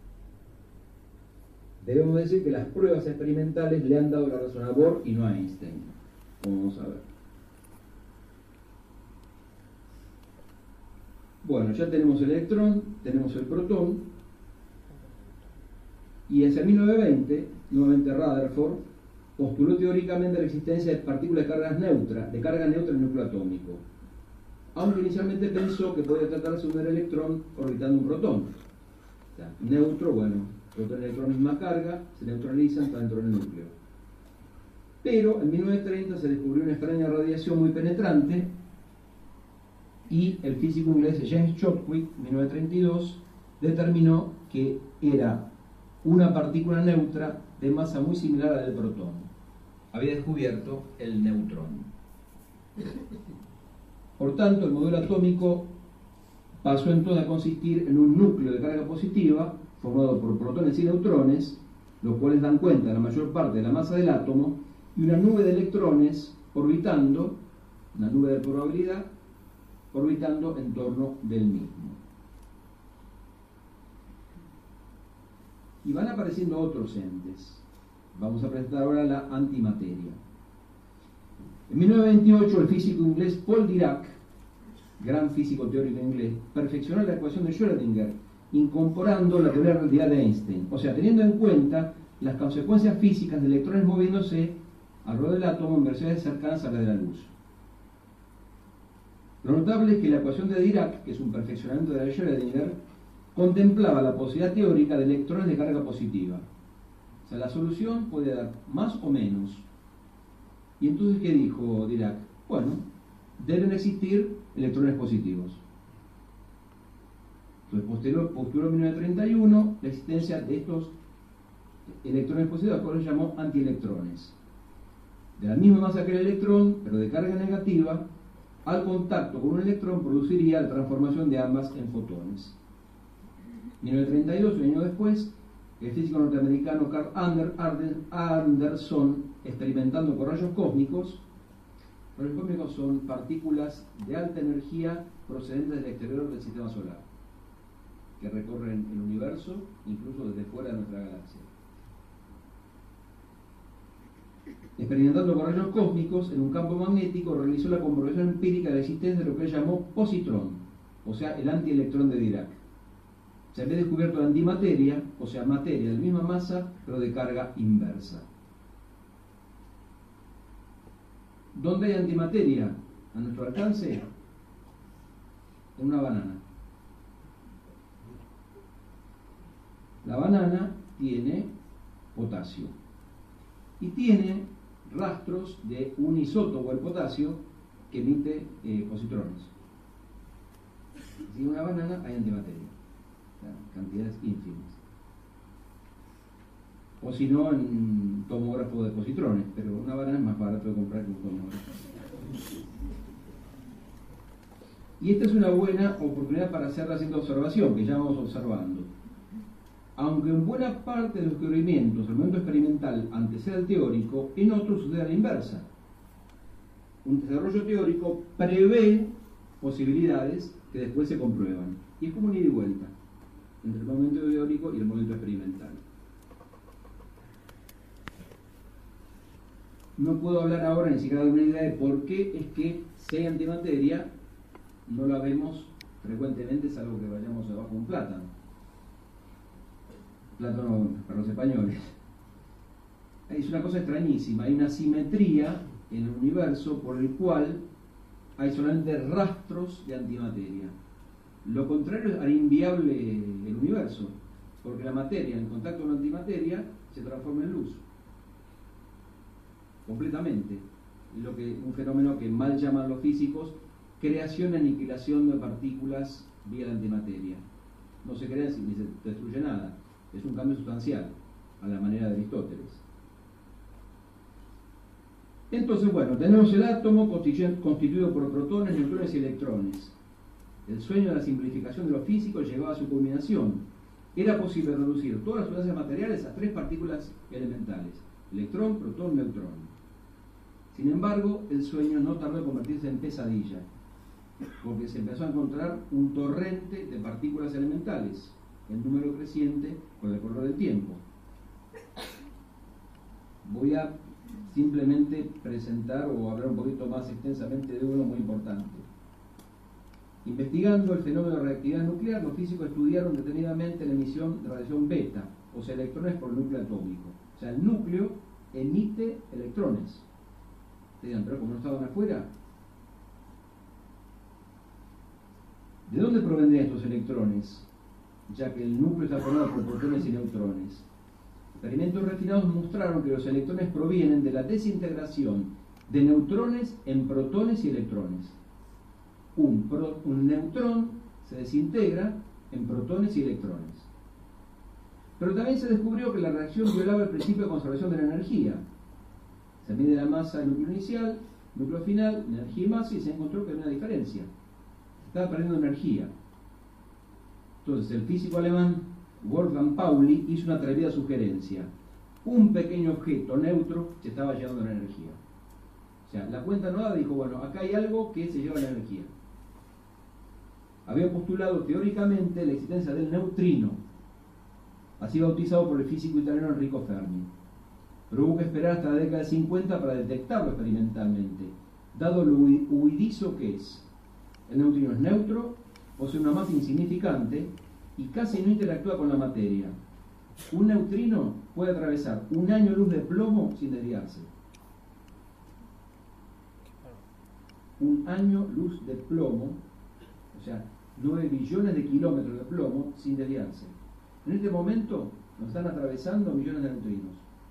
Debemos decir que las pruebas experimentales le han dado la razón a Bohr y no a Einstein, como vamos a ver. Bueno, ya tenemos el electrón, tenemos el protón, y hacia mil novecientos veinte, nuevamente Rutherford postuló teóricamente la existencia de partículas de cargas neutra, de carga neutra en el núcleo atómico, aunque inicialmente pensó que podía tratarse de un electrón orbitando un protón. O sea, neutro, bueno, protón y electrón misma carga, se neutralizan, está dentro del núcleo. Pero en mil novecientos treinta se descubrió una extraña radiación muy penetrante y el físico inglés James Chadwick, en mil novecientos treinta y dos, determinó que era una partícula neutra de masa muy similar a la del protón. Había descubierto el neutrón. Por tanto, el modelo atómico pasó entonces a consistir en un núcleo de carga positiva formado por protones y neutrones, los cuales dan cuenta de la mayor parte de la masa del átomo, y una nube de electrones orbitando, una nube de probabilidad, orbitando en torno del mismo. Y van apareciendo otros entes. Vamos a presentar ahora la antimateria. En mil novecientos veintiocho, el físico inglés Paul Dirac, gran físico teórico inglés, perfeccionó la ecuación de Schrödinger, incorporando la teoría de la relatividad de Einstein, o sea, teniendo en cuenta las consecuencias físicas de electrones moviéndose alrededor del átomo en velocidades cercanas a la de la luz. Lo notable es que la ecuación de Dirac, que es un perfeccionamiento de la de Schrödinger, contemplaba la posibilidad teórica de electrones de carga positiva. O sea, la solución puede dar más o menos. Y entonces, ¿qué dijo Dirac? Bueno, deben existir electrones positivos. Entonces, posterior, posterior a mil novecientos treinta y uno, la existencia de estos electrones positivos, que se llamó antielectrones. De la misma masa que el electrón, pero de carga negativa, al contacto con un electrón produciría la transformación de ambas en fotones. mil novecientos treinta y dos, un año después, el físico norteamericano Carl Anderson, experimentando con rayos cósmicos. Rayos cósmicos son partículas de alta energía procedentes del exterior del sistema solar, que recorren el universo, incluso desde fuera de nuestra galaxia. Experimentando con rayos cósmicos en un campo magnético, realizó la comprobación empírica de la existencia de lo que él llamó positrón, o sea, el antielectrón de Dirac. Se había descubierto la antimateria, o sea, materia de la misma masa, pero de carga inversa. ¿Dónde hay antimateria a nuestro alcance? En una banana. La banana tiene potasio y tiene rastros de un isótopo del potasio que emite eh, positrones. Si en una banana hay antimateria, o sea, cantidades ínfimas. O si no, en un tomógrafo de positrones, pero una banana es más barato de comprar que un tomógrafo. Y esta es una buena oportunidad para hacer la siguiente observación, que ya vamos observando. Aunque en buena parte de los descubrimientos el momento experimental antecede al teórico, en otros sucede a la inversa. Un desarrollo teórico prevé posibilidades que después se comprueban. Y es como un ida y vuelta entre el momento teórico y el momento experimental. No puedo hablar ahora ni siquiera de una idea de por qué es que si hay antimateria no la vemos frecuentemente, salvo que vayamos abajo de un plátano. Plátano para los españoles. Es una cosa extrañísima, hay una simetría en el universo por el cual hay solamente rastros de antimateria. Lo contrario haría inviable el universo, porque la materia en contacto con la antimateria se transforma en luz. Completamente. Lo que, un fenómeno que mal llaman los físicos creación y aniquilación de partículas vía la antimateria. No se crea ni se destruye nada. Es un cambio sustancial, a la manera de Aristóteles. Entonces, bueno, tenemos el átomo constituido por protones, neutrones y electrones. El sueño de la simplificación de lo físico llegaba a su culminación. Era posible reducir todas las sustancias materiales a tres partículas elementales: electrón, protón, neutrón. Sin embargo, el sueño no tardó en convertirse en pesadilla, porque se empezó a encontrar un torrente de partículas elementales, en número creciente con el correr del tiempo. Voy a simplemente presentar o hablar un poquito más extensamente de uno muy importante. Investigando el fenómeno de reactividad nuclear, los físicos estudiaron detenidamente la emisión de radiación beta, o sea, electrones por el núcleo atómico. O sea, el núcleo emite electrones. Te digan, pero como no estaban afuera, ¿de dónde provendrían estos electrones? Ya que el núcleo está formado por protones y neutrones. Experimentos refinados mostraron que los electrones provienen de la desintegración de neutrones en protones y electrones. Un, pro, un neutrón se desintegra en protones y electrones. Pero también se descubrió que la reacción violaba el principio de conservación de la energía. Se mide la masa del núcleo inicial, núcleo final, energía y masa, y se encontró que había una diferencia. Se estaba perdiendo energía. Entonces el físico alemán Wolfgang Pauli hizo una atrevida sugerencia. Un pequeño objeto neutro se estaba llevando la energía. O sea, la cuenta no dada dijo, bueno, acá hay algo que se lleva la energía. Había postulado teóricamente la existencia del neutrino, así bautizado por el físico italiano Enrico Fermi. Pero hubo que esperar hasta la década de cincuenta para detectarlo experimentalmente, dado lo huidizo que es. El neutrino es neutro, posee una masa insignificante y casi no interactúa con la materia. Un neutrino puede atravesar un año luz de plomo sin desviarse. Un año luz de plomo, o sea, nueve billones de kilómetros de plomo sin desviarse. En este momento nos están atravesando millones de neutrinos.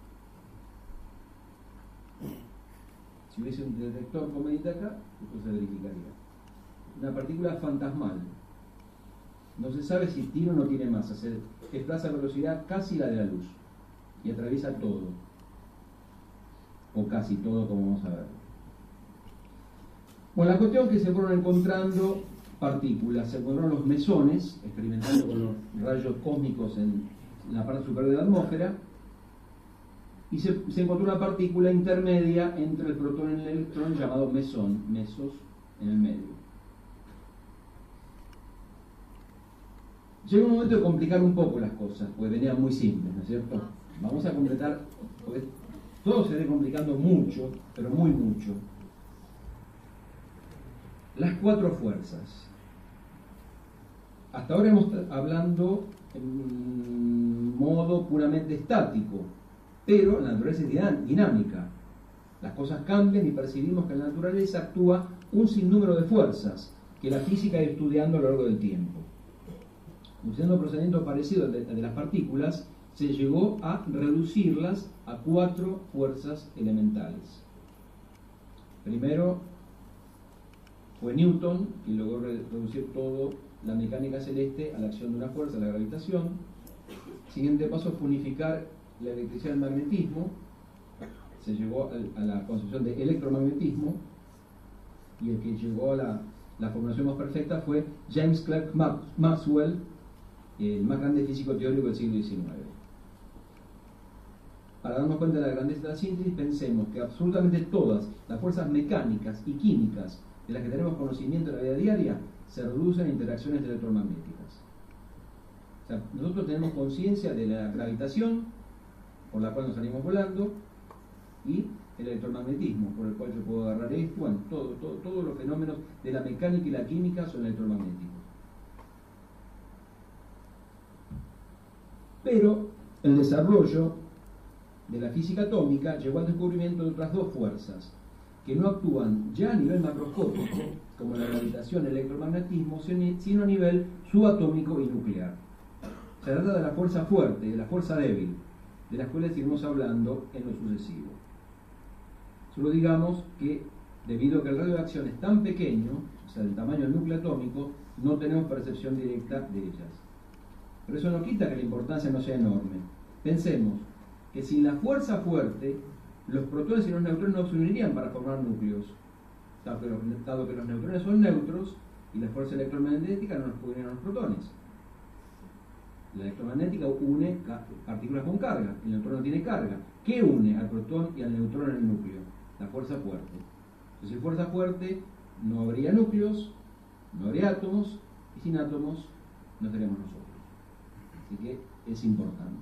Si hubiese un detector como el de acá, esto se verificaría. Una partícula fantasmal. No se sabe si tiene o no tiene masa. Se desplaza a velocidad casi la de la luz y atraviesa todo. O casi todo, como vamos a ver. Bueno, la cuestión es que se fueron encontrando partículas. Se encontraron los mesones, experimentando con los rayos cósmicos en la parte superior de la atmósfera. Y se, se encontró una partícula intermedia entre el protón y el electrón llamado mesón, mesos en el medio. Llegó un momento de complicar un poco las cosas, porque venían muy simples, ¿no es cierto? Vamos a completar, porque todo se ve complicando mucho, pero muy mucho. Las cuatro fuerzas. Hasta ahora hemos estado hablando en modo puramente estático, pero la naturaleza es dinámica. Las cosas cambian y percibimos que en la naturaleza actúa un sinnúmero de fuerzas que la física ha ido estudiando a lo largo del tiempo. Usando un procedimiento parecido al de, al de las partículas, se llegó a reducirlas a cuatro fuerzas elementales. Primero fue Newton, que logró reducir toda la mecánica celeste a la acción de una fuerza, la gravitación. El siguiente paso fue unificar la electricidad y el magnetismo. Se llegó a la concepción de electromagnetismo, y el que llegó a la, la formulación más perfecta fue James Clerk Maxwell, el más grande físico teórico del siglo diecinueve. Para darnos cuenta de la grandeza de la síntesis, pensemos que absolutamente todas las fuerzas mecánicas y químicas de las que tenemos conocimiento en la vida diaria se reducen a interacciones electromagnéticas. O sea, nosotros tenemos conciencia de la gravitación, por la cual nos salimos volando, y el electromagnetismo, por el cual yo puedo agarrar esto. Bueno, todo, todo, todos los fenómenos de la mecánica y la química son electromagnéticos. Pero el desarrollo de la física atómica llegó al descubrimiento de otras dos fuerzas que no actúan ya a nivel macroscópico, como la gravitación y el electromagnetismo, sino a nivel subatómico y nuclear. Se trata de la fuerza fuerte y de la fuerza débil, de las cuales iremos hablando en lo sucesivo. Solo digamos que, debido a que el radio de acción es tan pequeño, o sea, del tamaño del núcleo atómico, no tenemos percepción directa de ellas. Pero eso no quita que la importancia no sea enorme. Pensemos que sin la fuerza fuerte, los protones y los neutrones no se unirían para formar núcleos, dado que los, dado que los neutrones son neutros y la fuerza electromagnética no nos puede unir a los protones. La electromagnética une partículas con carga, el neutrón no tiene carga. ¿Qué une al protón y al neutrón en el núcleo? La fuerza fuerte. Entonces, sin fuerza fuerte no habría núcleos, no habría átomos, y sin átomos no estaríamos nosotros. Así que es importante.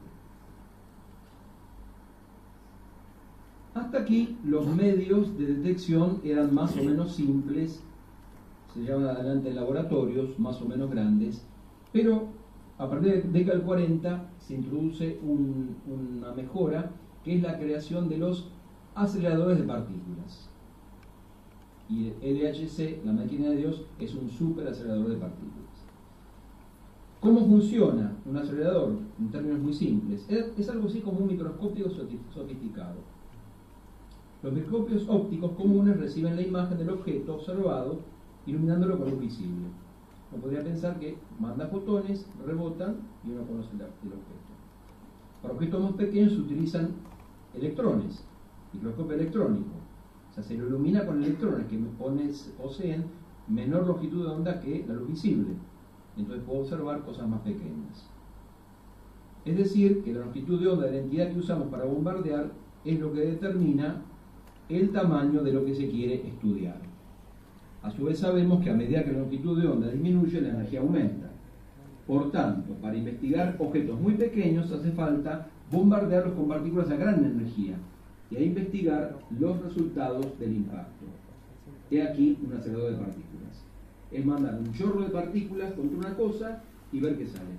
Hasta aquí los medios de detección eran más o menos simples, se llevan adelante en laboratorios más o menos grandes, pero a partir de la década del cuarenta se introduce un, una mejora, que es la creación de los aceleradores de partículas. Y el L H C, la máquina de Dios, es un super acelerador de partículas. ¿Cómo funciona un acelerador? En términos muy simples. Es, es algo así como un microscopio sofisticado. Los microscopios ópticos comunes reciben la imagen del objeto observado, iluminándolo con luz visible. Uno podría pensar que manda fotones, rebotan y uno conoce el objeto. Para objetos más pequeños se utilizan electrones, microscopio electrónico. O sea, se lo ilumina con electrones que poseen menor longitud de onda que la luz visible. Entonces puedo observar cosas más pequeñas. Es decir, que la longitud de onda de la entidad que usamos para bombardear es lo que determina el tamaño de lo que se quiere estudiar. A su vez sabemos que a medida que la longitud de onda disminuye, la energía aumenta. Por tanto, para investigar objetos muy pequeños hace falta bombardearlos con partículas a gran energía y a investigar los resultados del impacto. He aquí un acelerador de partículas. Es mandar un chorro de partículas contra una cosa y ver qué sale.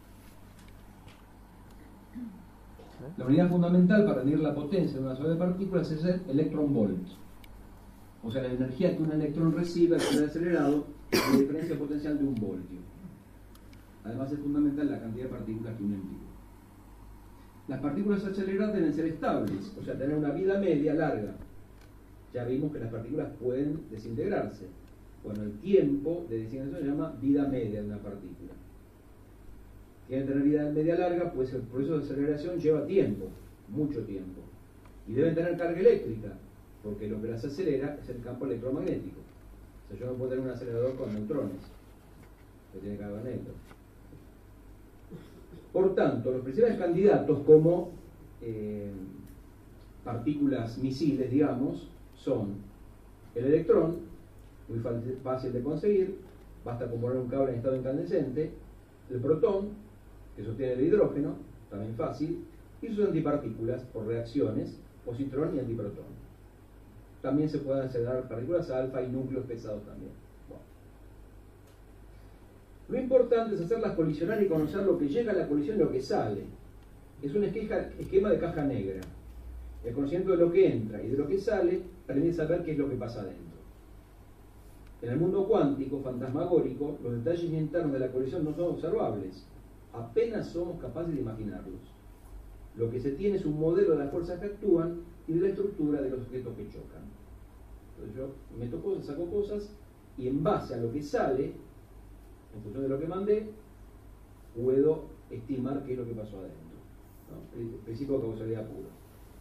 La unidad fundamental para medir la potencia de un acelerador de partículas es el electron volt. O sea, la energía que un electrón recibe al ser acelerado es la diferencia potencial de un voltio. Además es fundamental la cantidad de partículas que unen vivo. Las partículas aceleradas deben ser estables, o sea, tener una vida media larga. Ya vimos que las partículas pueden desintegrarse. Bueno, el tiempo de desintegración se llama vida media de una partícula. Tiene que tener vida media larga, pues el proceso de aceleración lleva tiempo, mucho tiempo. Y deben tener carga eléctrica, porque lo que las acelera es el campo electromagnético. O sea, yo no puedo tener un acelerador con neutrones, que tiene carga negra. Por tanto, los principales candidatos como eh, partículas misiles, digamos, son el electrón, muy fácil de conseguir, basta con poner un cable en estado incandescente, el protón, que sostiene el hidrógeno, también fácil, y sus antipartículas por reacciones, positrón y antiprotón. También se pueden acelerar partículas alfa y núcleos pesados también. Bueno. Lo importante es hacerlas colisionar y conocer lo que llega a la colisión y lo que sale. Es un esquema de caja negra. El conocimiento de lo que entra y de lo que sale permite saber qué es lo que pasa adentro. En el mundo cuántico, fantasmagórico, los detalles internos de la colisión no son observables. Apenas somos capaces de imaginarlos. Lo que se tiene es un modelo de las fuerzas que actúan y de la estructura de los objetos que chocan. Entonces yo meto cosas, saco cosas, y en base a lo que sale, en función de lo que mandé, puedo estimar qué es lo que pasó adentro, ¿no? El principio de causalidad pura.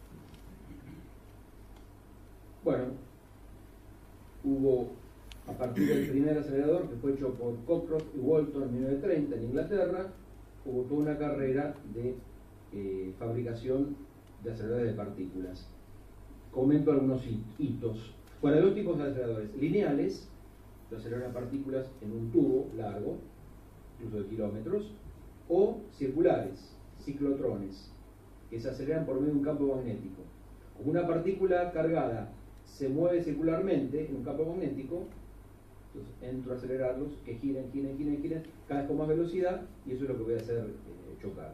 Bueno, hubo, a partir del primer acelerador que fue hecho por Cockcroft y Walton en mil novecientos treinta en Inglaterra, hubo toda una carrera de eh, fabricación de aceleradores de partículas. Comento algunos hitos. Bueno, hay dos tipos de aceleradores: lineales, que aceleran partículas en un tubo largo, incluso de kilómetros, o circulares, ciclotrones, que se aceleran por medio de un campo magnético. Como una partícula cargada se mueve circularmente en un campo magnético, entonces entro a acelerarlos, que giren, giren, giren, giren, cada vez con más velocidad, y eso es lo que voy a hacer eh, chocar.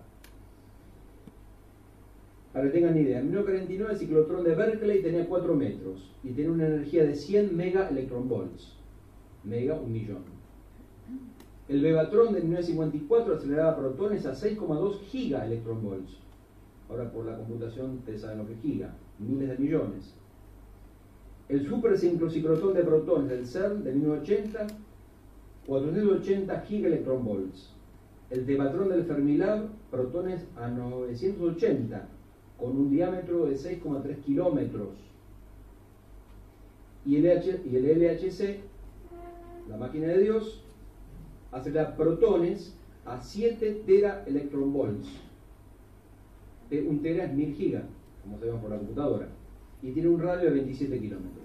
Para que tengan idea, en mil novecientos cuarenta y nueve el ciclotrón de Berkeley tenía cuatro metros y tenía una energía de cien mega electronvolts. Mega, un millón. El Bevatron de mil novecientos cincuenta y cuatro aceleraba protones a seis coma dos giga electronvolts. Ahora por la computación ustedes saben lo que es giga, miles de millones. El supersincrociclotrón de protones del CERN de mil novecientos ochenta, cuatrocientos ochenta giga electronvolts. El Tevatron del Fermilab, protones a novecientos ochenta, con un diámetro de seis coma tres kilómetros. Y el, H, y el L H C la máquina de Dios, acelera protones a siete teraelectronvolts. Un tera es mil gigas, como sabemos por la computadora, y tiene un radio de veintisiete kilómetros.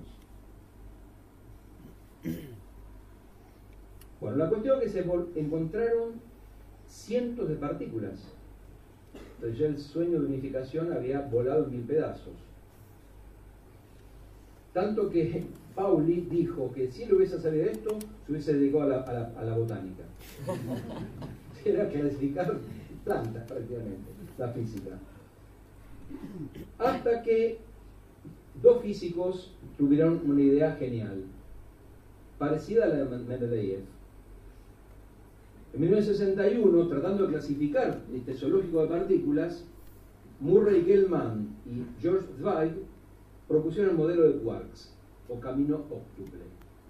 Bueno, la cuestión es que se encontraron cientos de partículas. Entonces ya el sueño de unificación había volado en mil pedazos. Tanto que Pauli dijo que si él hubiese sabido esto, se hubiese dedicado a la, a la, a la botánica. Era clasificar plantas prácticamente, la física. Hasta que dos físicos tuvieron una idea genial, parecida a la de Mendeleev. En mil novecientos sesenta y uno, tratando de clasificar este zoológico de partículas, Murray Gell-Mann y George Zweig propusieron el modelo de quarks, o camino óctuple.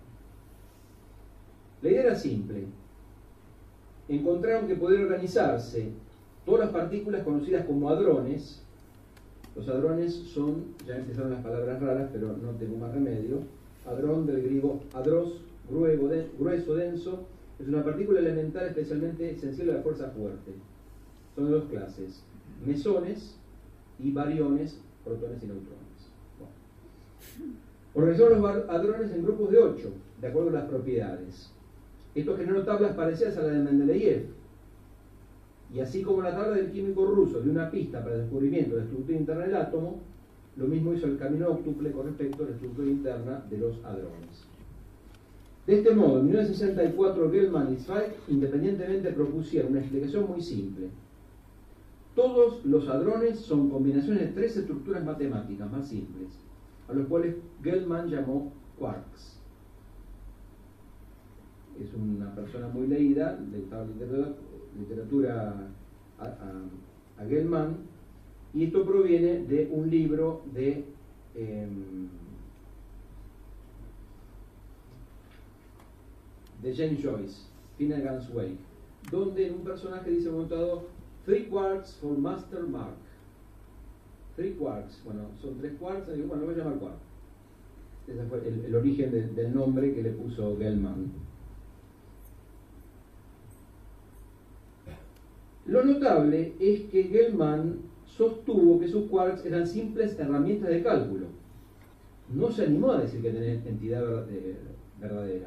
La idea era simple. Encontraron que podían organizarse todas las partículas conocidas como hadrones. Los hadrones son, ya empezaron las palabras raras, pero no tengo más remedio. Hadrón del griego hadros, grueso, denso. Es una partícula elemental especialmente sensible a la fuerza fuerte. Son de dos clases: mesones y bariones, protones y neutrones. Bueno. Organizaron los hadrones en grupos de ocho, de acuerdo a las propiedades. Esto generó tablas parecidas a la de Mendeleev. Y así como la tabla del químico ruso dio una pista para el descubrimiento de la estructura interna del átomo, lo mismo hizo el camino óctuple con respecto a la estructura interna de los hadrones. De este modo, en mil novecientos sesenta y cuatro, Gell-Mann y Zweig independientemente propusieron una explicación muy simple. Todos los hadrones son combinaciones de tres estructuras matemáticas más simples, a los cuales Gell-Mann llamó quarks. Es una persona muy leída, le gustaba literatura, literatura a, a, a Gell-Mann, y esto proviene de un libro de eh, de James Joyce, Finnegan's Wake, donde un personaje dice montado three quarks for Master Mark. Three quarks, bueno, son tres quarks, digo, bueno, lo voy a llamar quark. Ese fue el, el origen de, del nombre que le puso Gell-Mann. Lo notable es que Gell-Mann sostuvo que sus quarks eran simples herramientas de cálculo. No se animó a decir que tenían entidad verdadera.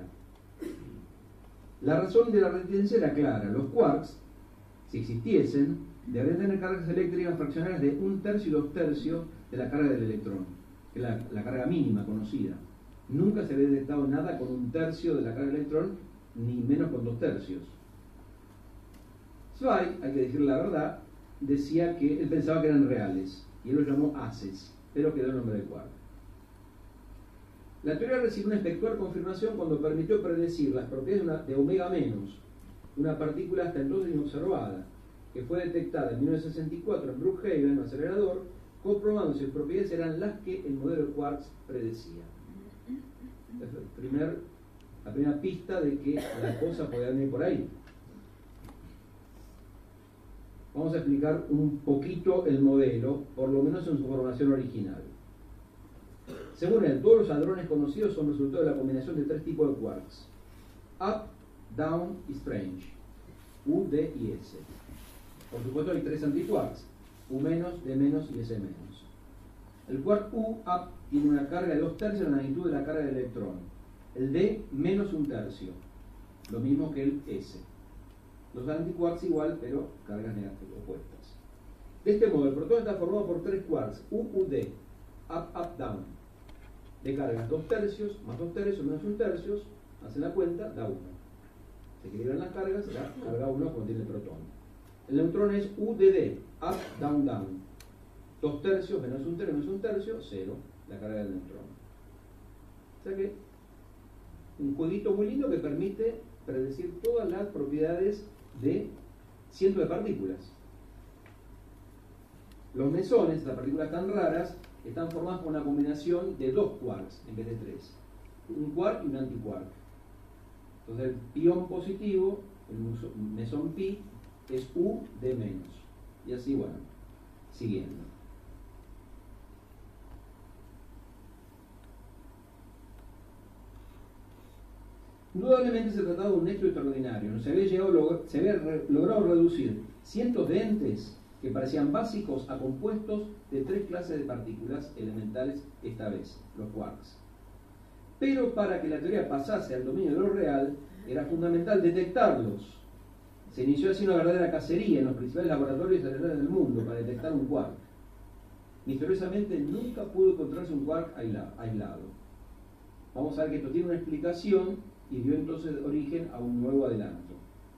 La razón de la resistencia era clara. Los quarks, si existiesen, deberían tener cargas eléctricas fraccionarias de un tercio y dos tercios de la carga del electrón, que es la, la carga mínima conocida. Nunca se había detectado nada con un tercio de la carga del electrón, ni menos con dos tercios. Zweig, hay que decir la verdad, decía que él pensaba que eran reales, y él los llamó haces, pero quedó el nombre de quark. La teoría recibió una espectacular confirmación cuando permitió predecir las propiedades de, una, de omega menos, una partícula hasta entonces inobservada, que fue detectada en mil novecientos sesenta y cuatro en Brookhaven, un acelerador, comprobando si sus propiedades eran las que el modelo de quarks predecía. Es el primer, la primera pista de que la cosa podía venir por ahí. Vamos a explicar un poquito el modelo, por lo menos en su formación original. Según él, todos los hadrones conocidos son resultado de la combinación de tres tipos de quarks: up, down y strange, U, D y S. Por supuesto hay tres antiquarks: U menos, D menos y S menos. El quark U, up, tiene una carga de dos tercios de la magnitud de la carga del electrón. El D, menos un tercio, lo mismo que el S. Los antiquarks igual, pero cargas negativas opuestas. De este modo, el protón está formado por tres quarks: U, U, D, up, up, down, de cargas dos tercios, más dos tercios, menos un tercio, hacen la cuenta, da uno. Se equilibran las cargas, será carga uno cuando tiene el protón. El neutrón es U D D, up, down, down. dos tercios, menos un tercio, menos un tercio, cero, la carga del neutrón. O sea que, un jueguito muy lindo que permite predecir todas las propiedades de cientos de partículas. Los mesones, estas partículas tan raras, están formadas por una combinación de dos quarks en vez de tres. Un quark y un antiquark. Entonces el pión positivo, el mesón pi, es U de menos. Y así, bueno, siguiendo. Indudablemente se trataba de un hecho extraordinario. Se había, llegado, se había re, logrado reducir cientos de entes que parecían básicos a compuestos de tres clases de partículas elementales, esta vez, los quarks. Pero para que la teoría pasase al dominio de lo real, era fundamental detectarlos. Se inició así una verdadera cacería en los principales laboratorios celulares del mundo para detectar un quark. Misteriosamente nunca pudo encontrarse un quark aislado. Vamos a ver que esto tiene una explicación y dio entonces origen a un nuevo adelanto.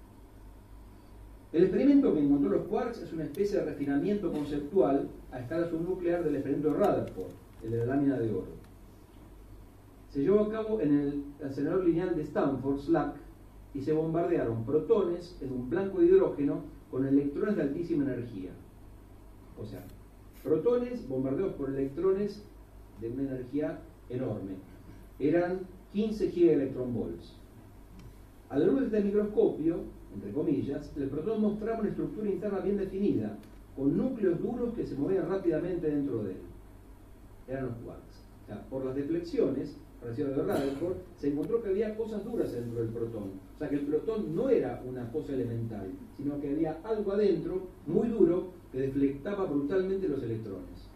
El experimento que encontró los quarks es una especie de refinamiento conceptual a escala subnuclear del experimento de Rutherford, el de la lámina de oro. Se llevó a cabo en el acelerador lineal de Stanford, SLAC, y se bombardearon protones en un blanco de hidrógeno con electrones de altísima energía. O sea, protones bombardeados por electrones de una energía enorme. Eran quince gigaelectronvolts. A la luz de este microscopio, entre comillas, el protón mostraba una estructura interna bien definida, con núcleos duros que se movían rápidamente dentro de él. Eran los quarks. O sea, por las deflexiones, parecido de Rutherford, se encontró que había cosas duras dentro del protón. O sea, que el protón no era una cosa elemental, sino que había algo adentro, muy duro, que deflectaba brutalmente los electrones.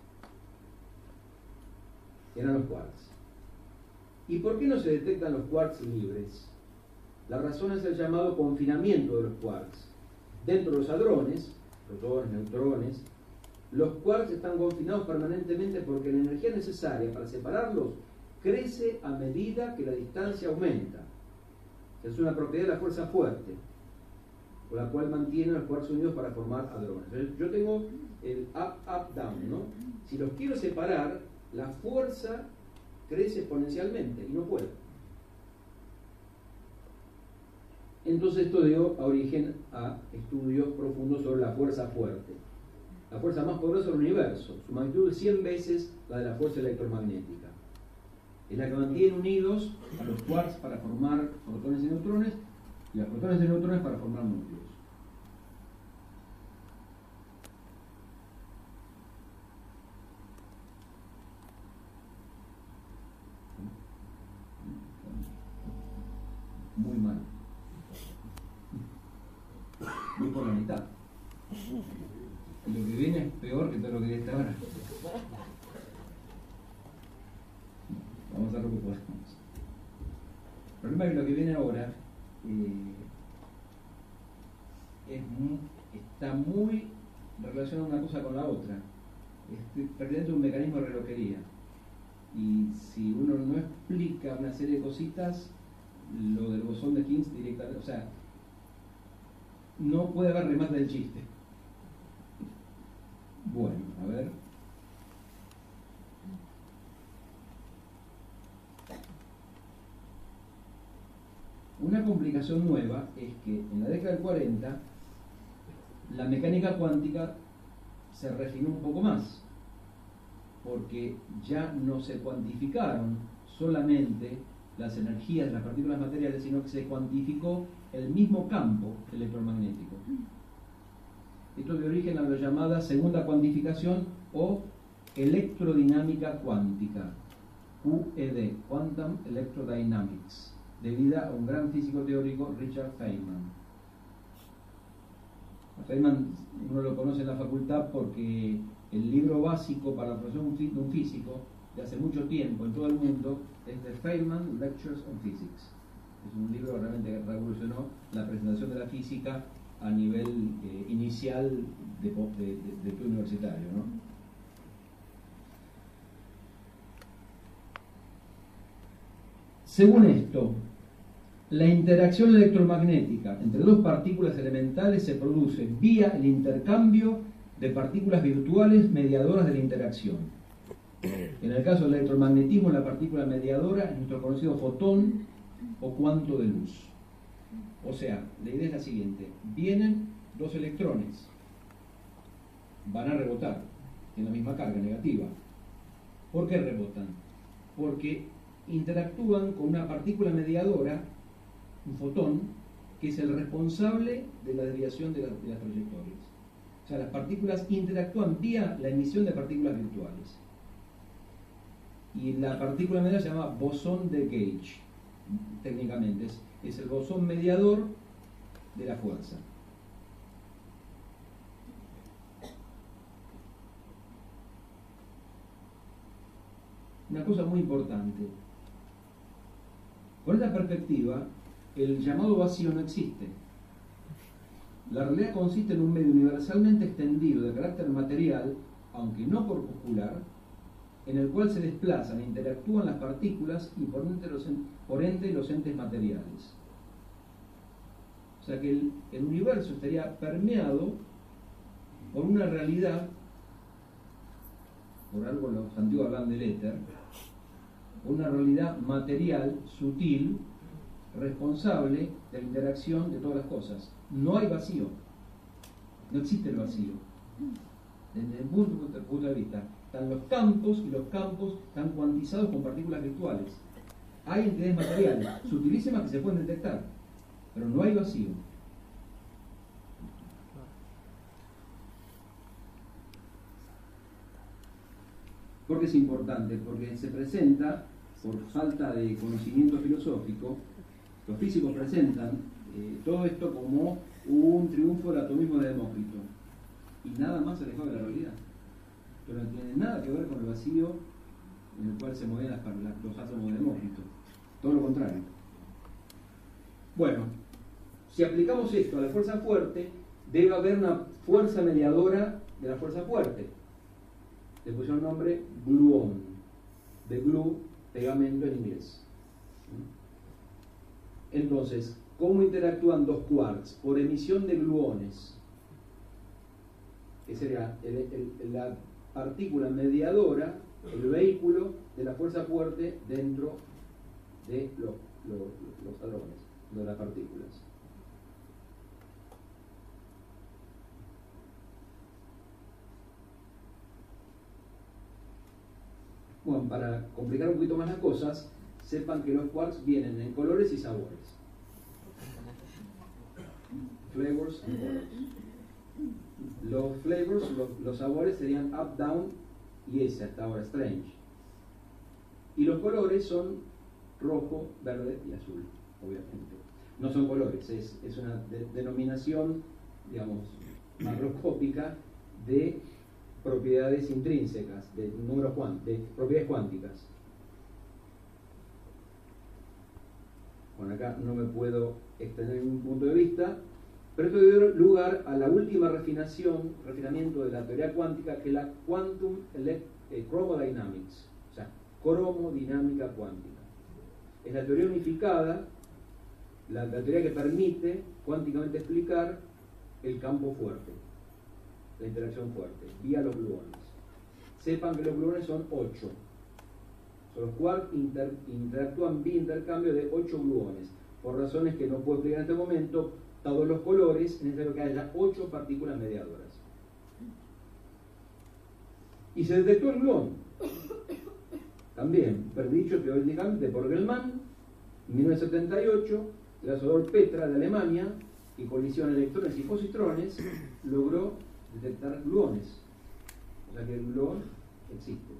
Eran los quarks. ¿Y por qué no se detectan los quarks libres? La razón es el llamado confinamiento de los quarks. Dentro de los hadrones, protones, neutrones, los quarks están confinados permanentemente porque la energía necesaria para separarlos crece a medida que la distancia aumenta. Es una propiedad de la fuerza fuerte, por la cual mantienen los quarks unidos para formar hadrones. Yo tengo el up, up, down, ¿no? Si los quiero separar, la fuerza crece exponencialmente y no puedo. Entonces esto dio origen a estudios profundos sobre la fuerza fuerte. La fuerza más poderosa del universo, su magnitud es cien veces la de la fuerza electromagnética. Es la que mantiene unidos a los quarks para formar protones y neutrones y a los protones y neutrones para formar núcleos. Muy mal. Muy por la mitad. Lo que viene es peor que todo lo que viene hasta ahora. Vamos a hacer lo que podemos. El problema es que lo que viene ahora eh, es muy, está muy relacionado una cosa con la otra. Es prácticamente un mecanismo de relojería. Y si uno no explica una serie de cositas, lo del bosón de Higgs directamente, o sea, no puede haber remate del chiste. Bueno, a ver. Una complicación nueva es que en la década del cuarenta la mecánica cuántica se refinó un poco más, porque ya no se cuantificaron solamente las energías de las partículas materiales, sino que se cuantificó el mismo campo electromagnético. Esto dio origen a la llamada segunda cuantificación o electrodinámica cuántica, Q E D, Quantum Electrodynamics, debida a un gran físico teórico, Richard Feynman. A Feynman uno lo conoce en la facultad porque el libro básico para la formación de un físico de hace mucho tiempo en todo el mundo es The Feynman Lectures on Physics. Es un libro que realmente revolucionó la presentación de la física a nivel eh, inicial de, de, de, de tu universitario, ¿no? Según esto, la interacción electromagnética entre dos partículas elementales se produce vía el intercambio de partículas virtuales mediadoras de la interacción. En el caso del electromagnetismo, la partícula mediadora es nuestro conocido fotón o cuanto de luz. O sea, la idea es la siguiente: vienen dos electrones, van a rebotar, tienen la misma carga negativa. ¿Por qué rebotan? Porque interactúan con una partícula mediadora, un fotón, que es el responsable de la desviación de, la, de las trayectorias. O sea, las partículas interactúan vía la emisión de partículas virtuales. Y la partícula mediadora se llama bosón de Gauge, técnicamente. Es es el bosón mediador de la fuerza. Una cosa muy importante. Con esta perspectiva, el llamado vacío no existe. La realidad consiste en un medio universalmente extendido de carácter material, aunque no corpuscular, en el cual se desplazan e interactúan las partículas y por ende los, por ende los entes materiales. O sea que el, el universo estaría permeado por una realidad, por algo los antiguos hablan del éter, una realidad material, sutil, responsable de la interacción de todas las cosas. No hay vacío, no existe el vacío. Desde el punto, desde el punto de vista, están los campos y los campos están cuantizados con partículas virtuales. Hay entidades materiales sutilísimas que se pueden detectar, pero no hay vacío. ¿Por qué es importante? Porque se presenta, por falta de conocimiento filosófico, los físicos presentan eh, todo esto como un triunfo del atomismo de Demócrito, y nada más alejado de la realidad. Pero no tiene nada que ver con el vacío en el cual se mueven las, las, los átomos de Demócrito. Todo lo contrario. Bueno, si aplicamos esto a la fuerza fuerte, debe haber una fuerza mediadora de la fuerza fuerte. Le pusieron el nombre gluón, de glue, pegamento en inglés. Entonces, ¿cómo interactúan dos quarks? Por emisión de gluones, que sería el, el, la partícula mediadora, el vehículo de la fuerza fuerte dentro de los, los, los hadrones, de las partículas. Bueno, para complicar un poquito más las cosas, sepan que los quarks vienen en colores y sabores. Flavors and colors. Los flavors, los, los sabores serían up, down y ese hasta ahora, strange. Y los colores son rojo, verde y azul, obviamente. No son colores, es, es una de, denominación, digamos, macroscópica de propiedades intrínsecas, de números cuánticos, de propiedades cuánticas. Bueno, acá no me puedo extender en un punto de vista, pero esto dio lugar a la última refinación, refinamiento de la teoría cuántica, que es la Quantum Chromodynamics, o sea, cromodinámica cuántica. Es la teoría unificada, la, la teoría que permite cuánticamente explicar el campo fuerte, la interacción fuerte, vía los gluones. Sepan que los gluones son ocho. So, los quarks inter, interactúan vía intercambio de ocho gluones. Por razones que no puedo explicar en este momento, todos los colores, es necesario que haya ocho partículas mediadoras. Y se detectó el gluón. También, predicho teóricamente por Gell-Mann, en mil novecientos setenta y ocho, el asador Petra de Alemania, que colisiona electrones y positrones, logró detectar gluones. O sea que el gluón existe.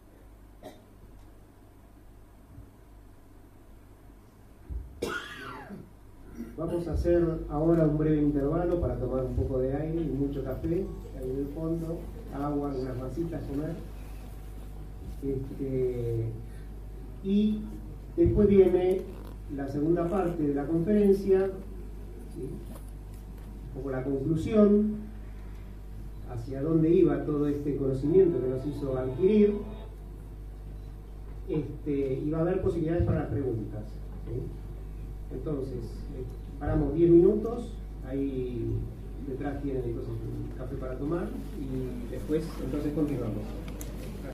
Vamos a hacer ahora un breve intervalo para tomar un poco de aire y mucho café, ahí en el fondo, agua, unas masitas, comer. Este, y después viene la segunda parte de la conferencia, ¿sí? Un poco la conclusión, hacia dónde iba todo este conocimiento que nos hizo adquirir, este, y va a haber posibilidades para las preguntas, ¿sí? Entonces, paramos diez minutos, ahí detrás tienen entonces un café para tomar y después entonces continuamos.